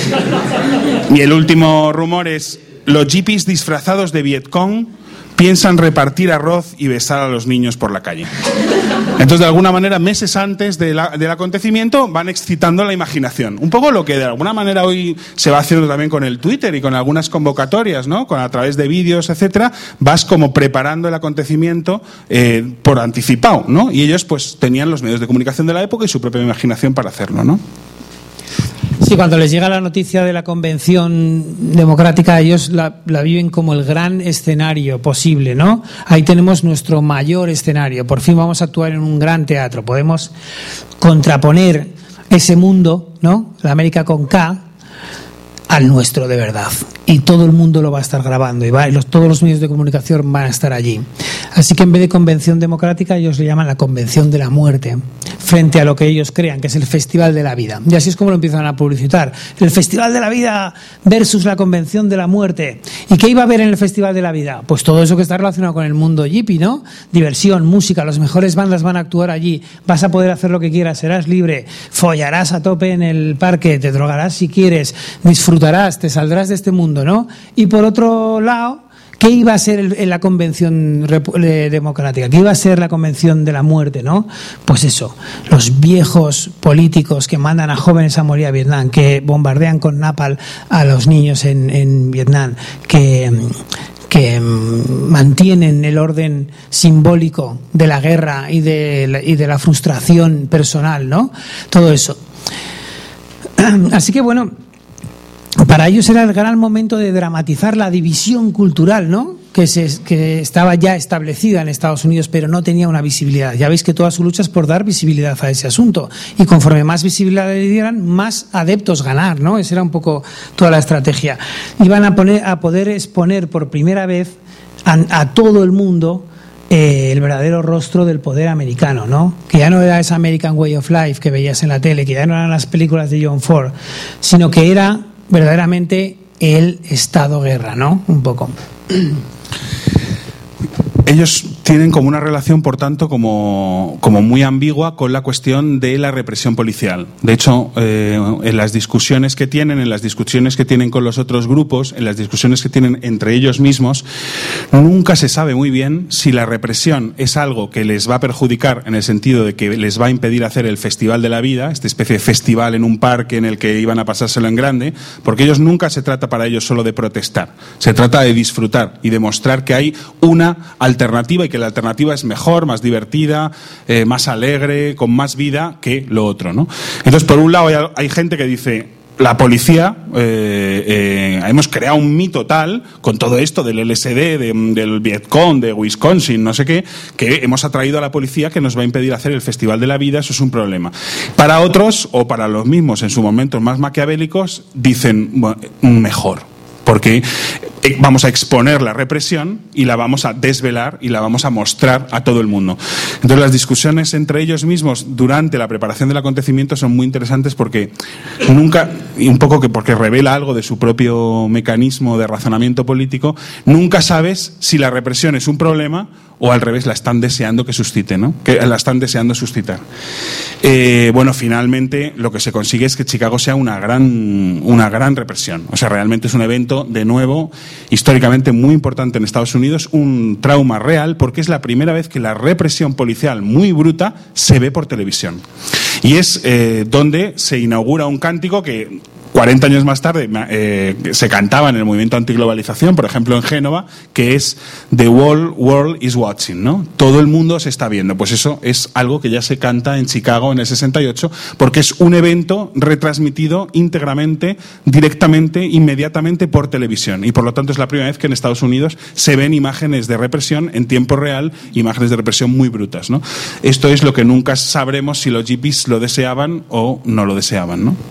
Y el último rumor es: los hippies disfrazados de Vietcong piensan repartir arroz y besar a los niños por la calle. Entonces, de alguna manera, meses antes de la, del acontecimiento, van excitando la imaginación. Un poco lo que de alguna manera hoy se va haciendo también con el Twitter y con algunas convocatorias, ¿no? Con, a través de vídeos, etcétera, vas como preparando el acontecimiento eh, por anticipado, ¿no? Y ellos, pues, tenían los medios de comunicación de la época y su propia imaginación para hacerlo, ¿no? Sí, cuando les llega la noticia de la convención democrática, ellos la, la viven como el gran escenario posible, ¿no? Ahí tenemos nuestro mayor escenario. Por fin vamos a actuar en un gran teatro. Podemos contraponer ese mundo, ¿no? La América con K, al nuestro de verdad. Y todo el mundo lo va a estar grabando y, va, y los, todos los medios de comunicación van a estar allí. Así que en vez de convención democrática, ellos le llaman la convención de la muerte, frente a lo que ellos crean que es el Festival de la Vida. Y así es como lo empiezan a publicitar. El Festival de la Vida versus la convención de la muerte. ¿Y qué iba a haber en el Festival de la Vida? Pues todo eso que está relacionado con el mundo hippie, ¿no? Diversión, música, las mejores bandas van a actuar allí, vas a poder hacer lo que quieras, serás libre, follarás a tope en el parque, te drogarás si quieres, disfrutarás, te saldrás de este mundo, ¿no? Y por otro lado, ¿qué iba a ser el, la convención democrática? ¿Qué iba a ser la convención de la muerte, no? Pues eso, los viejos políticos que mandan a jóvenes a morir a Vietnam, que bombardean con napalm a los niños en, en Vietnam, que... que mantienen el orden simbólico de la guerra y de la, y de la frustración personal, ¿no? Todo eso. Así que bueno, para ellos era el gran momento de dramatizar la división cultural, ¿no? Que, se, que estaba ya establecida en Estados Unidos, pero no tenía una visibilidad. Ya veis que toda su lucha es por dar visibilidad a ese asunto. Y conforme más visibilidad le dieran, más adeptos ganar, ¿no? Esa era un poco toda la estrategia. Iban a, poner, a poder exponer por primera vez a, a todo el mundo eh, el verdadero rostro del poder americano, ¿no? Que ya no era esa American Way of Life que veías en la tele, que ya no eran las películas de John Ford, sino que era verdaderamente el Estado guerra, ¿no? Un poco. Ellos tienen como una relación, por tanto, como, como muy ambigua con la cuestión de la represión policial. De hecho, eh, en las discusiones que tienen, en las discusiones que tienen con los otros grupos, en las discusiones que tienen entre ellos mismos, nunca se sabe muy bien si la represión es algo que les va a perjudicar en el sentido de que les va a impedir hacer el Festival de la Vida, esta especie de festival en un parque en el que iban a pasárselo en grande, porque ellos nunca se trata para ellos solo de protestar, se trata de disfrutar y demostrar que hay una alternativa y que la alternativa es mejor, más divertida, eh, más alegre, con más vida que lo otro, ¿no? Entonces, por un lado, hay, hay gente que dice: la policía, eh, eh, hemos creado un mito tal, con todo esto del L S D, de, del Vietcong, de Wisconsin, no sé qué, que hemos atraído a la policía que nos va a impedir hacer el Festival de la Vida, eso es un problema. Para otros, o para los mismos en sus momentos más maquiavélicos, dicen, bueno, mejor. Porque eh, vamos a exponer la represión y la vamos a desvelar y la vamos a mostrar a todo el mundo. Entonces las discusiones entre ellos mismos durante la preparación del acontecimiento son muy interesantes porque nunca, y un poco que porque revela algo de su propio mecanismo de razonamiento político, nunca sabes si la represión es un problema o al revés la están deseando que suscite, ¿no? Que la están deseando suscitar. Eh, bueno, finalmente lo que se consigue es que Chicago sea una gran, una gran represión. O sea, realmente es un evento, de nuevo, históricamente muy importante en Estados Unidos, un trauma real, porque es la primera vez que la represión policial muy bruta se ve por televisión. Y es eh, donde se inaugura un cántico que cuarenta años más tarde eh, se cantaba en el movimiento antiglobalización, por ejemplo en Génova, que es The whole world is watching, ¿no? Todo el mundo se está viendo. Pues eso es algo que ya se canta en Chicago en el sesenta y ocho, porque es un evento retransmitido íntegramente, directamente, inmediatamente por televisión. Y por lo tanto es la primera vez que en Estados Unidos se ven imágenes de represión en tiempo real, imágenes de represión muy brutas, ¿no? Esto es lo que nunca sabremos si los hippies lo deseaban o no lo deseaban, ¿no?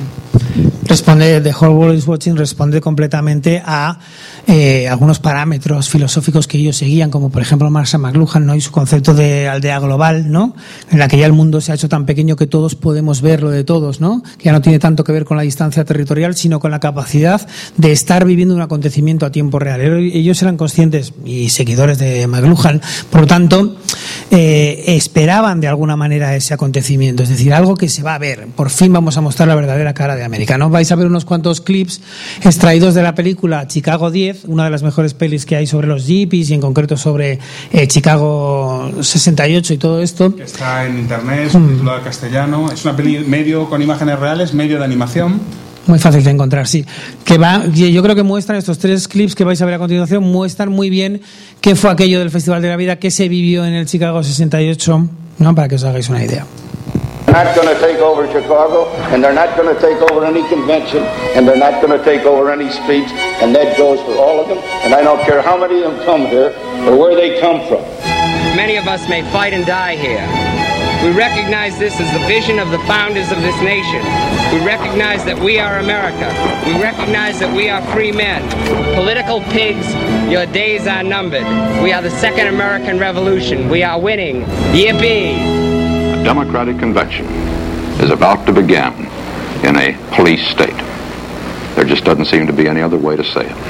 Responde, The Whole World is Watching responde completamente a eh, algunos parámetros filosóficos que ellos seguían, como por ejemplo Marshall McLuhan, ¿no? Y su concepto de aldea global, ¿no? En la que ya el mundo se ha hecho tan pequeño que todos podemos ver lo de todos, ¿no? Que ya no tiene tanto que ver con la distancia territorial, sino con la capacidad de estar viviendo un acontecimiento a tiempo real. Ellos eran conscientes y seguidores de McLuhan, por lo tanto, eh, esperaban de alguna manera ese acontecimiento, es decir, algo que se va a ver. Por fin vamos a mostrar la verdadera cara de América, ¿no? Vais a ver unos cuantos clips extraídos de la película Chicago diez, una de las mejores pelis que hay sobre los hippies y en concreto sobre eh, Chicago sesenta y ocho y todo esto. Que está en internet, subtitulado al castellano. Es una peli medio con imágenes reales, medio de animación. Muy fácil de encontrar, sí. Que va, yo creo que muestran estos tres clips que vais a ver a continuación, muestran muy bien qué fue aquello del Festival de la Vida, qué se vivió en el Chicago sesenta y ocho, ¿no? Para que os hagáis una idea. They're not going to take over Chicago, and they're not going to take over any convention, and they're not going to take over any speech, and that goes for all of them, and I don't care how many of them come here or where they come from. Many of us may fight and die here. We recognize this as the vision of the founders of this nation. We recognize that we are America. We recognize that we are free men. Political pigs, your days are numbered. We are the second American Revolution. We are winning. Yippee! A Democratic convention is about to begin in a police state. There just doesn't seem to be any other way to say it.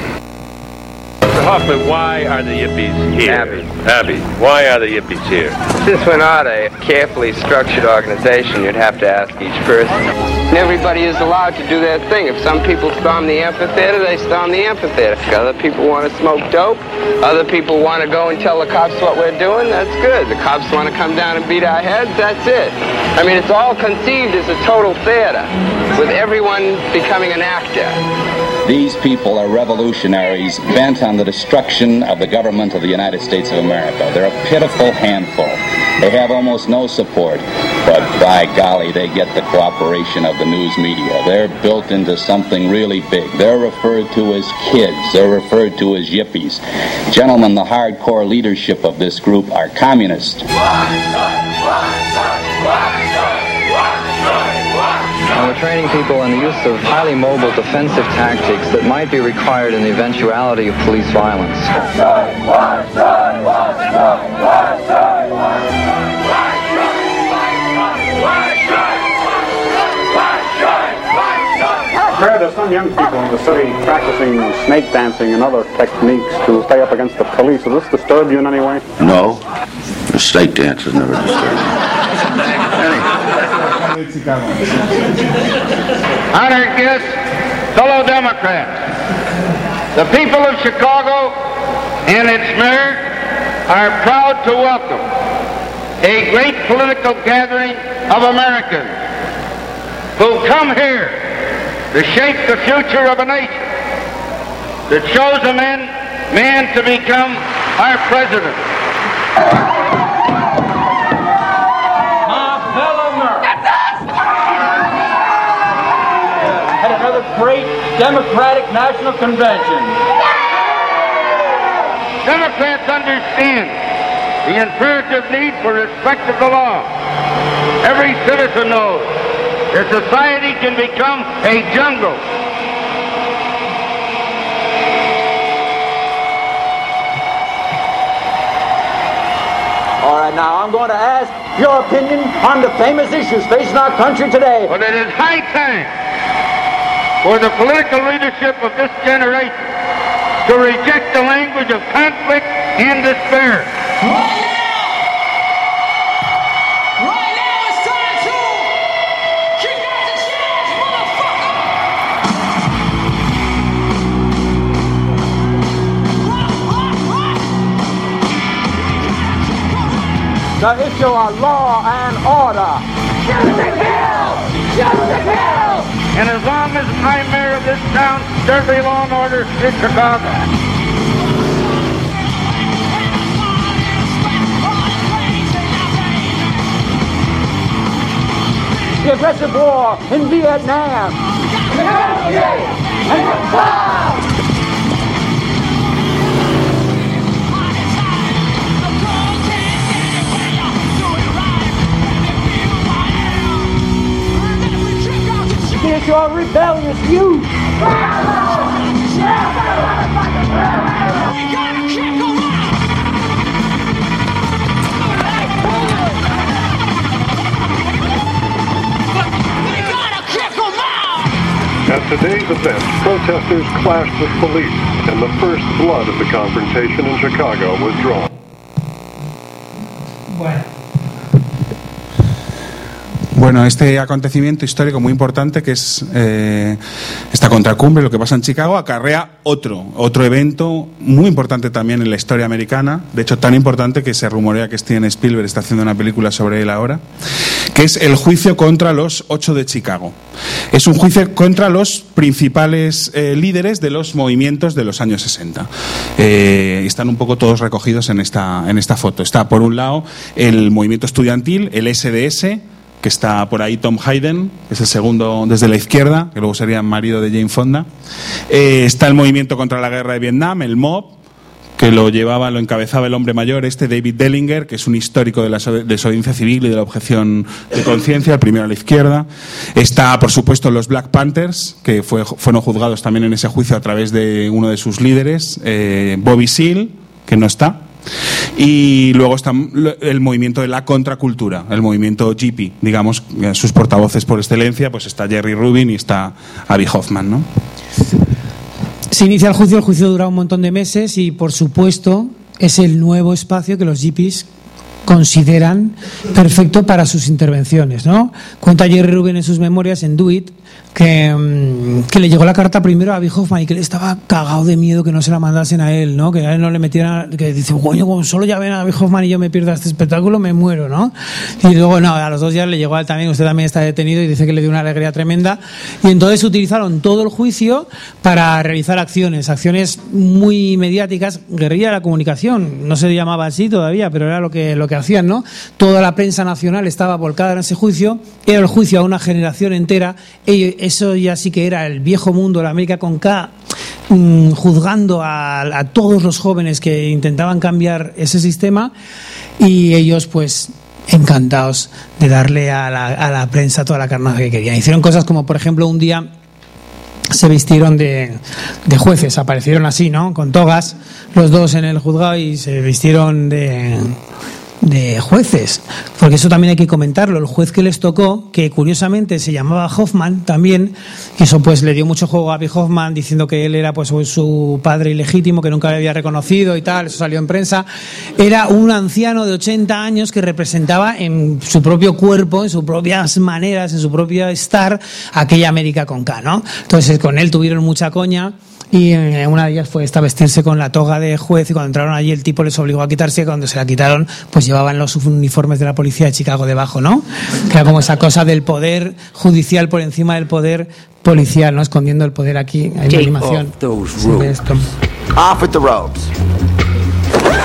Mister Hoffman, why are the Yippies here? Abby. Abby, why are the Yippies here? Since we're not a carefully structured organization, you'd have to ask each person. Everybody is allowed to do their thing. If some people storm the amphitheater, they storm the amphitheater. If other people want to smoke dope, other people want to go and tell the cops what we're doing, that's good. The cops want to come down and beat our heads, that's it. I mean, it's all conceived as a total theater, with everyone becoming an actor. These people are revolutionaries bent on the destruction of the government of the United States of America. They're a pitiful handful. They have almost no support, but by golly, they get the cooperation of the news media. They're built into something really big. They're referred to as kids. They're referred to as yippies. Gentlemen, the hardcore leadership of this group are communists. And we're training people in the use of highly mobile defensive tactics that might be required in the eventuality of police violence. There's some young people in the city practicing snake dancing and other techniques to stay up against the police. Does this disturb you in any way? No. The snake dance has never disturbed me. Honored guests, fellow Democrats, the people of Chicago and its mayor are proud to welcome a great political gathering of Americans who come here to shape the future of a nation that chose a man, man to become our president. Great Democratic National Convention. Democrats understand the imperative need for respect of the law. Every citizen knows that society can become a jungle. side. Now, I'm going to ask your opinion on the famous issues facing our country today. But it is high time for the political leadership of this generation to reject the language of conflict and despair. Right now! Right now it's time to kick out the chairs, motherfucker! The issue of law and order. Justice Hill! Justice Hill! And as long as I'm mayor of this town, there'll be law and order in Chicago. The aggressive war in Vietnam. Negotiate and comply! The issue of rebellious youth. At today's event, protesters clashed with police, and the first blood of the confrontation in Chicago was drawn. Bueno. Bueno, este acontecimiento histórico muy importante que es eh, esta contracumbre, lo que pasa en Chicago, acarrea otro, otro evento muy importante también en la historia americana, de hecho tan importante que se rumorea que Steven Spielberg está haciendo una película sobre él ahora, que es el juicio contra los ocho de Chicago. Es un juicio contra los principales eh, líderes de los movimientos de los años sesenta. Eh, están un poco todos recogidos en esta, en esta foto. Está por un lado el movimiento estudiantil, el S D S, que está por ahí Tom Hayden, que es el segundo desde la izquierda, que luego sería marido de Jane Fonda. Eh, está el movimiento contra la guerra de Vietnam, el M O B, que lo llevaba, lo encabezaba el hombre mayor, este David Dellinger, que es un histórico de la desobediencia civil y de la objeción de conciencia, el primero a la izquierda. Está, por supuesto, los Black Panthers, que fue, fueron juzgados también en ese juicio a través de uno de sus líderes, eh, Bobby Seale, que no está. Y luego está el movimiento de la contracultura, el movimiento hippie, digamos, sus portavoces por excelencia, pues está Jerry Rubin y está Abby Hoffman, ¿no? Se inicia el juicio, el juicio dura un montón de meses y, por supuesto, es el nuevo espacio que los hippies consideran perfecto para sus intervenciones, ¿no? Cuenta Jerry Rubin en sus memorias, en Do It, que, que le llegó la carta primero a Abby Hoffman y que él estaba cagado de miedo que no se la mandasen a él, ¿no? Que a él no le metieran, que dice, coño, como solo ya ven a Abby Hoffman y yo me pierdo este espectáculo, me muero, ¿no? Y luego, no, a los dos días le llegó a él también, usted también está detenido, y dice que le dio una alegría tremenda. Y entonces utilizaron todo el juicio para realizar acciones, acciones muy mediáticas, guerrilla de la comunicación, no se llamaba así todavía, pero era lo que, lo que hacían, ¿no? Toda la prensa nacional estaba volcada en ese juicio, era el juicio a una generación entera. Ellos, eso ya sí que era el viejo mundo, la América con K, mmm, juzgando a, a todos los jóvenes que intentaban cambiar ese sistema, y ellos pues encantados de darle a la, a la prensa toda la carnaza que querían. Hicieron cosas como, por ejemplo, un día se vistieron de, de jueces, aparecieron así, ¿no? Con togas, los dos en el juzgado, y se vistieron de... de jueces, porque eso también hay que comentarlo. El juez que les tocó, que curiosamente se llamaba Hoffman también, y eso pues le dio mucho juego a Abby Hoffman, diciendo que él era pues su padre ilegítimo, que nunca le había reconocido y tal, eso salió en prensa. Era un anciano de ochenta años que representaba en su propio cuerpo, en sus propias maneras, en su propio estar, aquella América con K, ¿no? Entonces con él tuvieron mucha coña. Y una de ellas fue esta, vestirse con la toga de juez, y cuando entraron allí el tipo les obligó a quitarse, y cuando se la quitaron pues llevaban los uniformes de la policía de Chicago debajo, ¿no? Que era como esa cosa del poder judicial por encima del poder policial, ¿no? Escondiendo el poder aquí. Hay una animación. Esto. Off with the robes.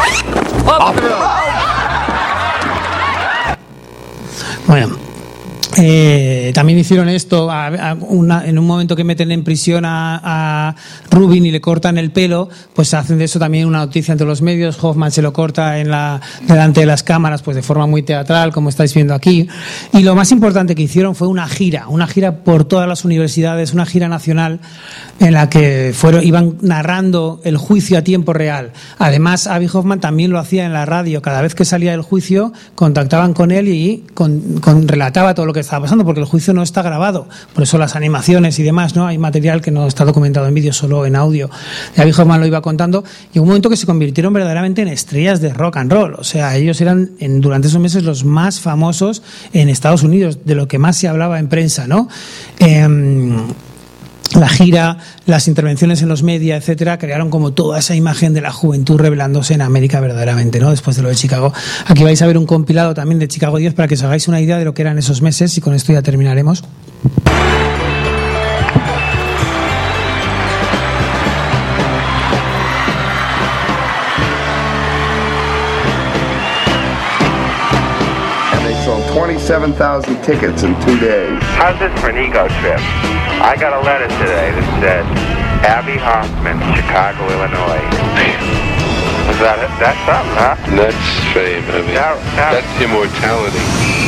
Off with the robes. Bueno, Eh, también hicieron esto a, a una, en un momento que meten en prisión a, a Rubin y le cortan el pelo, pues hacen de eso también una noticia entre los medios. Hoffman se lo corta en la, delante de las cámaras, pues de forma muy teatral, como estáis viendo aquí. Y lo más importante que hicieron fue una gira, una gira por todas las universidades, una gira nacional en la que fueron, iban narrando el juicio a tiempo real. Además, Abbie Hoffman también lo hacía en la radio. Cada vez que salía del juicio, contactaban con él y con, con, relataba todo lo que estaba pasando, porque el juicio no está grabado. Por eso las animaciones y demás, ¿no? Hay material que no está documentado en vídeo, solo en audio. Y Abbie Hoffman lo iba contando, y un momento que se convirtieron verdaderamente en estrellas de rock and roll. O sea, ellos eran en, durante esos meses los más famosos en Estados Unidos, de lo que más se hablaba en prensa, ¿no? Eh, La gira, las intervenciones en los media, etcétera, crearon como toda esa imagen de la juventud revelándose en América verdaderamente, ¿no? Después de lo de Chicago. Aquí vais a ver un compilado también de Chicago diez para que os hagáis una idea de lo que eran esos meses, y con esto ya terminaremos. twenty-seven thousand tickets in two days. How's this for an ego trip? I got a letter today that said, Abbie Hoffman, Chicago, Illinois. Is that it? That's something, huh? That's fame. I mean, now, now, that's immortality.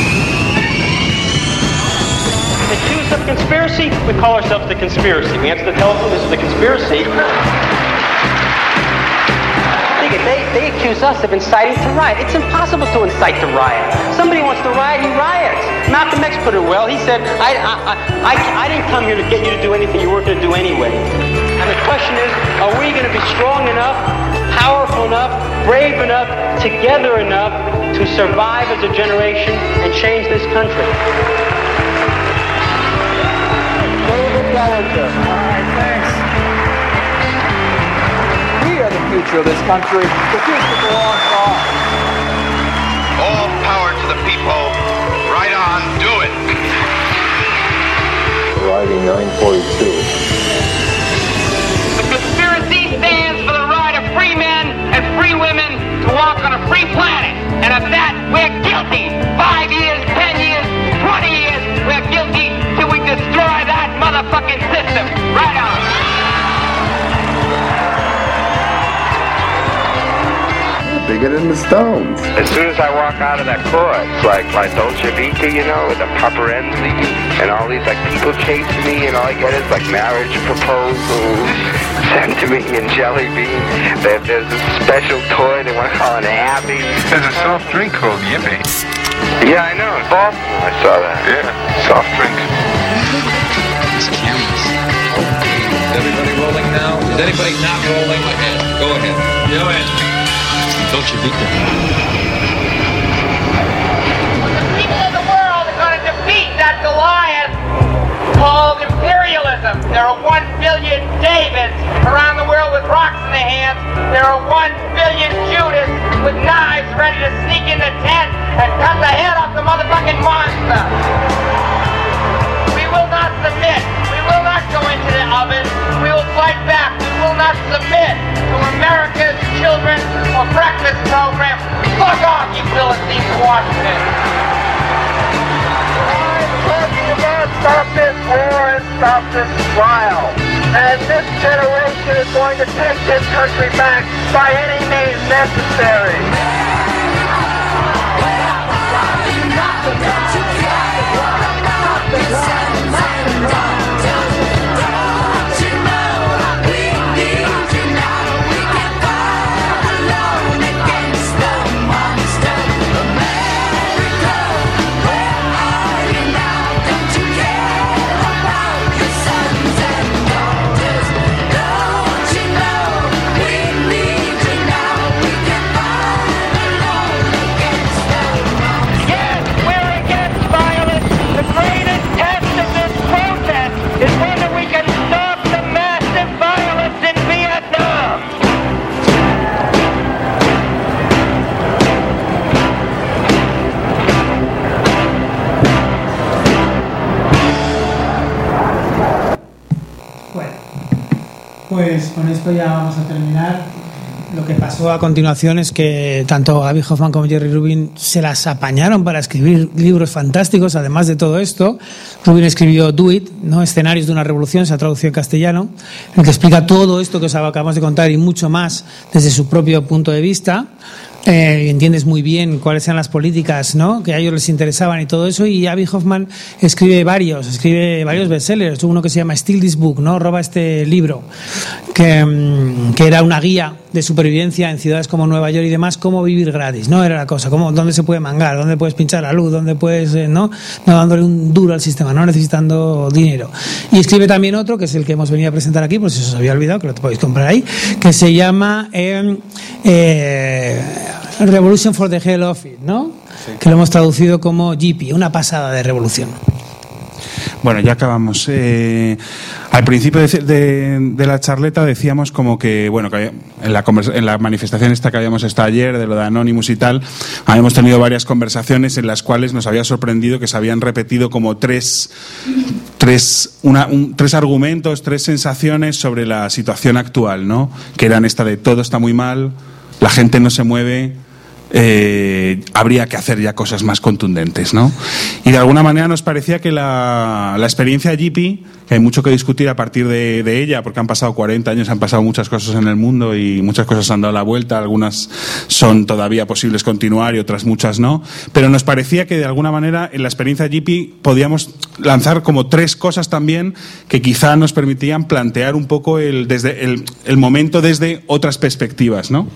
Accused of conspiracy, we call ourselves the conspiracy. We answer the telephone, this is the conspiracy. They, they accuse us of inciting to riot. It's impossible to incite to riot. Somebody wants to riot, he riots. Malcolm X put it well. He said, I, I, I, I didn't come here to get you to do anything you weren't going to do anyway. And the question is, are we going to be strong enough, powerful enough, brave enough, together enough to survive as a generation and change this country? David Bellinger. All right, thanks. We are the future of this country. The future belongs to us. All power to the people. Right on, do it. Arriving nine forty-two. The conspiracy stands for the right of free men and free women to walk on a free planet. And of that, we're guilty. Five years, ten years, twenty years, we're guilty till we destroy that motherfucking system. Right on. Bigger than the Stones. As soon as I walk out of that court, it's like my Dolce Vita, you know, with the paparazzi and all these like people chasing me, and all I get is like marriage proposals sent to me in jelly bean. There, there's a special toy they want to call an Abbie. There's a soft drink called Yippee. Yeah, I know. In Boston, I saw that. Yeah, soft drink. These cameras. Is everybody rolling now? Is anybody not rolling? Go ahead. Go ahead. Go ahead. Dolce Vita. The people of the world are going to defeat that Goliath called imperialism. There are one billion Davids around the world with rocks in their hands. There are one billion Judas with knives ready to sneak in the tent and cut the head off the motherfucking monster. We will not submit. We will not go into the oven. We will fight back. We will not submit to America's children or breakfast program. Fuck off, you Philistine Washington. I'm talking about stop this war and stop this trial. And this generation is going to take this country back by any means necessary. Pues con esto ya vamos a terminar. Lo que pasó a continuación es que tanto Avi Hoffman como Jerry Rubin se las apañaron para escribir libros fantásticos. Además de todo esto, Rubin escribió Do It, ¿no? Escenarios de una revolución, se ha traducido en castellano, en el que explica todo esto que os acabamos de contar y mucho más desde su propio punto de vista. Eh, entiendes muy bien cuáles eran las políticas, ¿no?, que a ellos les interesaban y todo eso. Y Avi Hoffman escribe varios, escribe varios bestsellers. Uno que se llama Steal This Book, ¿no?, roba este libro, que, que era una guía de supervivencia en ciudades como Nueva York y demás, cómo vivir gratis, ¿no? Era la cosa, cómo, dónde se puede mangar, dónde puedes pinchar la luz, dónde puedes, eh, ¿no? no dándole un duro al sistema, no necesitando dinero. Y escribe también otro, que es el que hemos venido a presentar aquí, por si os había olvidado, que lo podéis comprar ahí, que se llama eh, eh, Revolution for the Hell of It, ¿no? Sí. Que lo hemos traducido como G P, una pasada de revolución. Bueno, ya acabamos. Eh, al principio de, de, de la charleta decíamos como que, bueno, que en la, en la manifestación esta que habíamos estado ayer, de lo de Anonymous y tal, habíamos tenido varias conversaciones en las cuales nos había sorprendido que se habían repetido como tres, tres, una, un, tres argumentos, tres sensaciones sobre la situación actual, ¿no? Que eran esta de todo está muy mal, la gente no se mueve, Eh, habría que hacer ya cosas más contundentes, ¿no? Y de alguna manera nos parecía que la, la experiencia G P, que hay mucho que discutir a partir de, de ella, porque han pasado cuarenta años, han pasado muchas cosas en el mundo y muchas cosas han dado la vuelta, algunas son todavía posibles continuar y otras muchas no, pero nos parecía que de alguna manera en la experiencia G P podíamos lanzar como tres cosas también que quizá nos permitían plantear un poco el, desde el, el momento desde otras perspectivas, ¿no?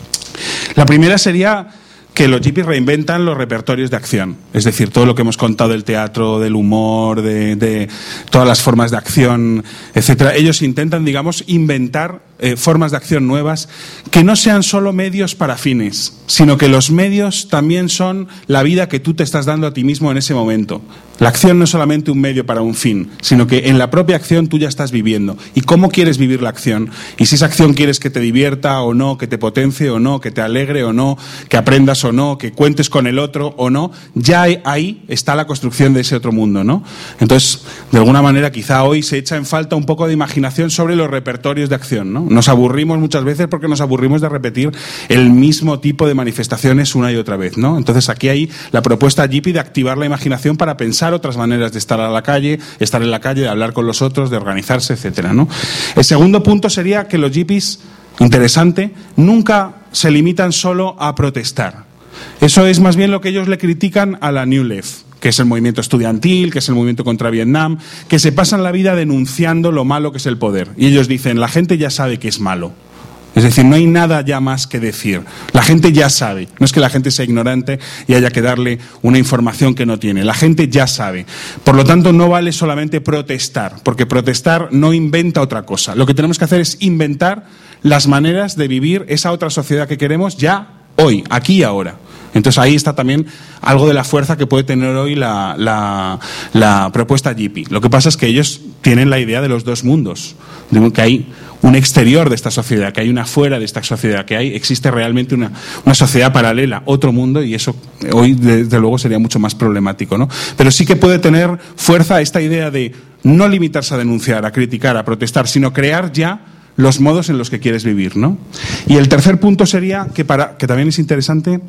La primera sería que los G P reinventan los repertorios de acción, es decir, todo lo que hemos contado del teatro, del humor, de, de todas las formas de acción, etcétera. Ellos intentan, digamos, inventar eh, formas de acción nuevas que no sean solo medios para fines, sino que los medios también son la vida que tú te estás dando a ti mismo en ese momento. La acción no es solamente un medio para un fin, sino que en la propia acción tú ya estás viviendo. ¿Y cómo quieres vivir la acción? Y si esa acción quieres que te divierta o no, que te potencie o no, que te alegre o no, que aprendas o no, que cuentes con el otro o no, ya ahí está la construcción de ese otro mundo, ¿no? Entonces, de alguna manera, quizá hoy se echa en falta un poco de imaginación sobre los repertorios de acción, ¿no? Nos aburrimos muchas veces porque nos aburrimos de repetir el mismo tipo de manifestaciones una y otra vez, ¿no? Entonces, aquí hay la propuesta G P de activar la imaginación para pensar otras maneras de estar a la calle, estar en la calle, de hablar con los otros, de organizarse, etcétera, ¿no? El segundo punto sería que los G Ps, interesante, nunca se limitan solo a protestar. Eso es más bien lo que ellos le critican a la New Left, que es el movimiento estudiantil, que es el movimiento contra Vietnam, que se pasan la vida denunciando lo malo que es el poder. Y ellos dicen, la gente ya sabe que es malo. Es decir, no hay nada ya más que decir. La gente ya sabe. No es que la gente sea ignorante y haya que darle una información que no tiene. La gente ya sabe. Por lo tanto, no vale solamente protestar, porque protestar no inventa otra cosa. Lo que tenemos que hacer es inventar las maneras de vivir esa otra sociedad que queremos ya hoy, aquí y ahora. Entonces ahí está también algo de la fuerza que puede tener hoy la, la, la propuesta G P. Lo que pasa es que ellos tienen la idea de los dos mundos, de que hay un exterior de esta sociedad, que hay una fuera de esta sociedad, que hay existe realmente una, una sociedad paralela, otro mundo, y eso hoy desde luego sería mucho más problemático, ¿no? Pero sí que puede tener fuerza esta idea de no limitarse a denunciar, a criticar, a protestar, sino crear ya los modos en los que quieres vivir, ¿no? Y el tercer punto sería, que, para, que también es interesante,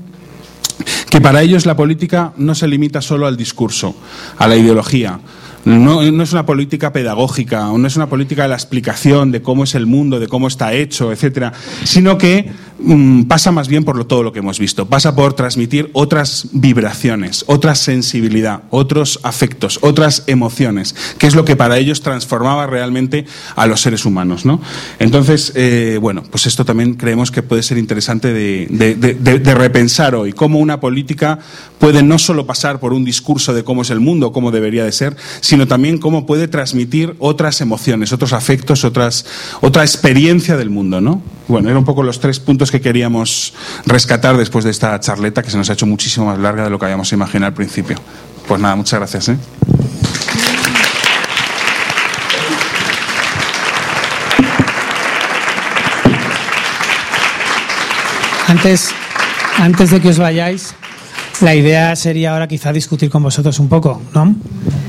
que para ellos la política no se limita solo al discurso, a la ideología. No, no es una política pedagógica, no es una política de la explicación de cómo es el mundo, de cómo está hecho, etcétera, sino que mmm, pasa más bien por lo, todo lo que hemos visto. Pasa por transmitir otras vibraciones, otra sensibilidad, otros afectos, otras emociones, que es lo que para ellos transformaba realmente a los seres humanos, ¿no? Entonces, eh, bueno, pues esto también creemos que puede ser interesante de, de, de, de, de repensar hoy, cómo una política puede no solo pasar por un discurso de cómo es el mundo, cómo debería de ser, sino también cómo puede transmitir otras emociones, otros afectos, otras, otra experiencia del mundo, ¿no? Bueno, eran un poco los tres puntos que queríamos rescatar después de esta charleta, que se nos ha hecho muchísimo más larga de lo que habíamos imaginado al principio. Pues nada, muchas gracias, ¿eh? Antes, antes de que os vayáis, la idea sería ahora quizá discutir con vosotros un poco, ¿no?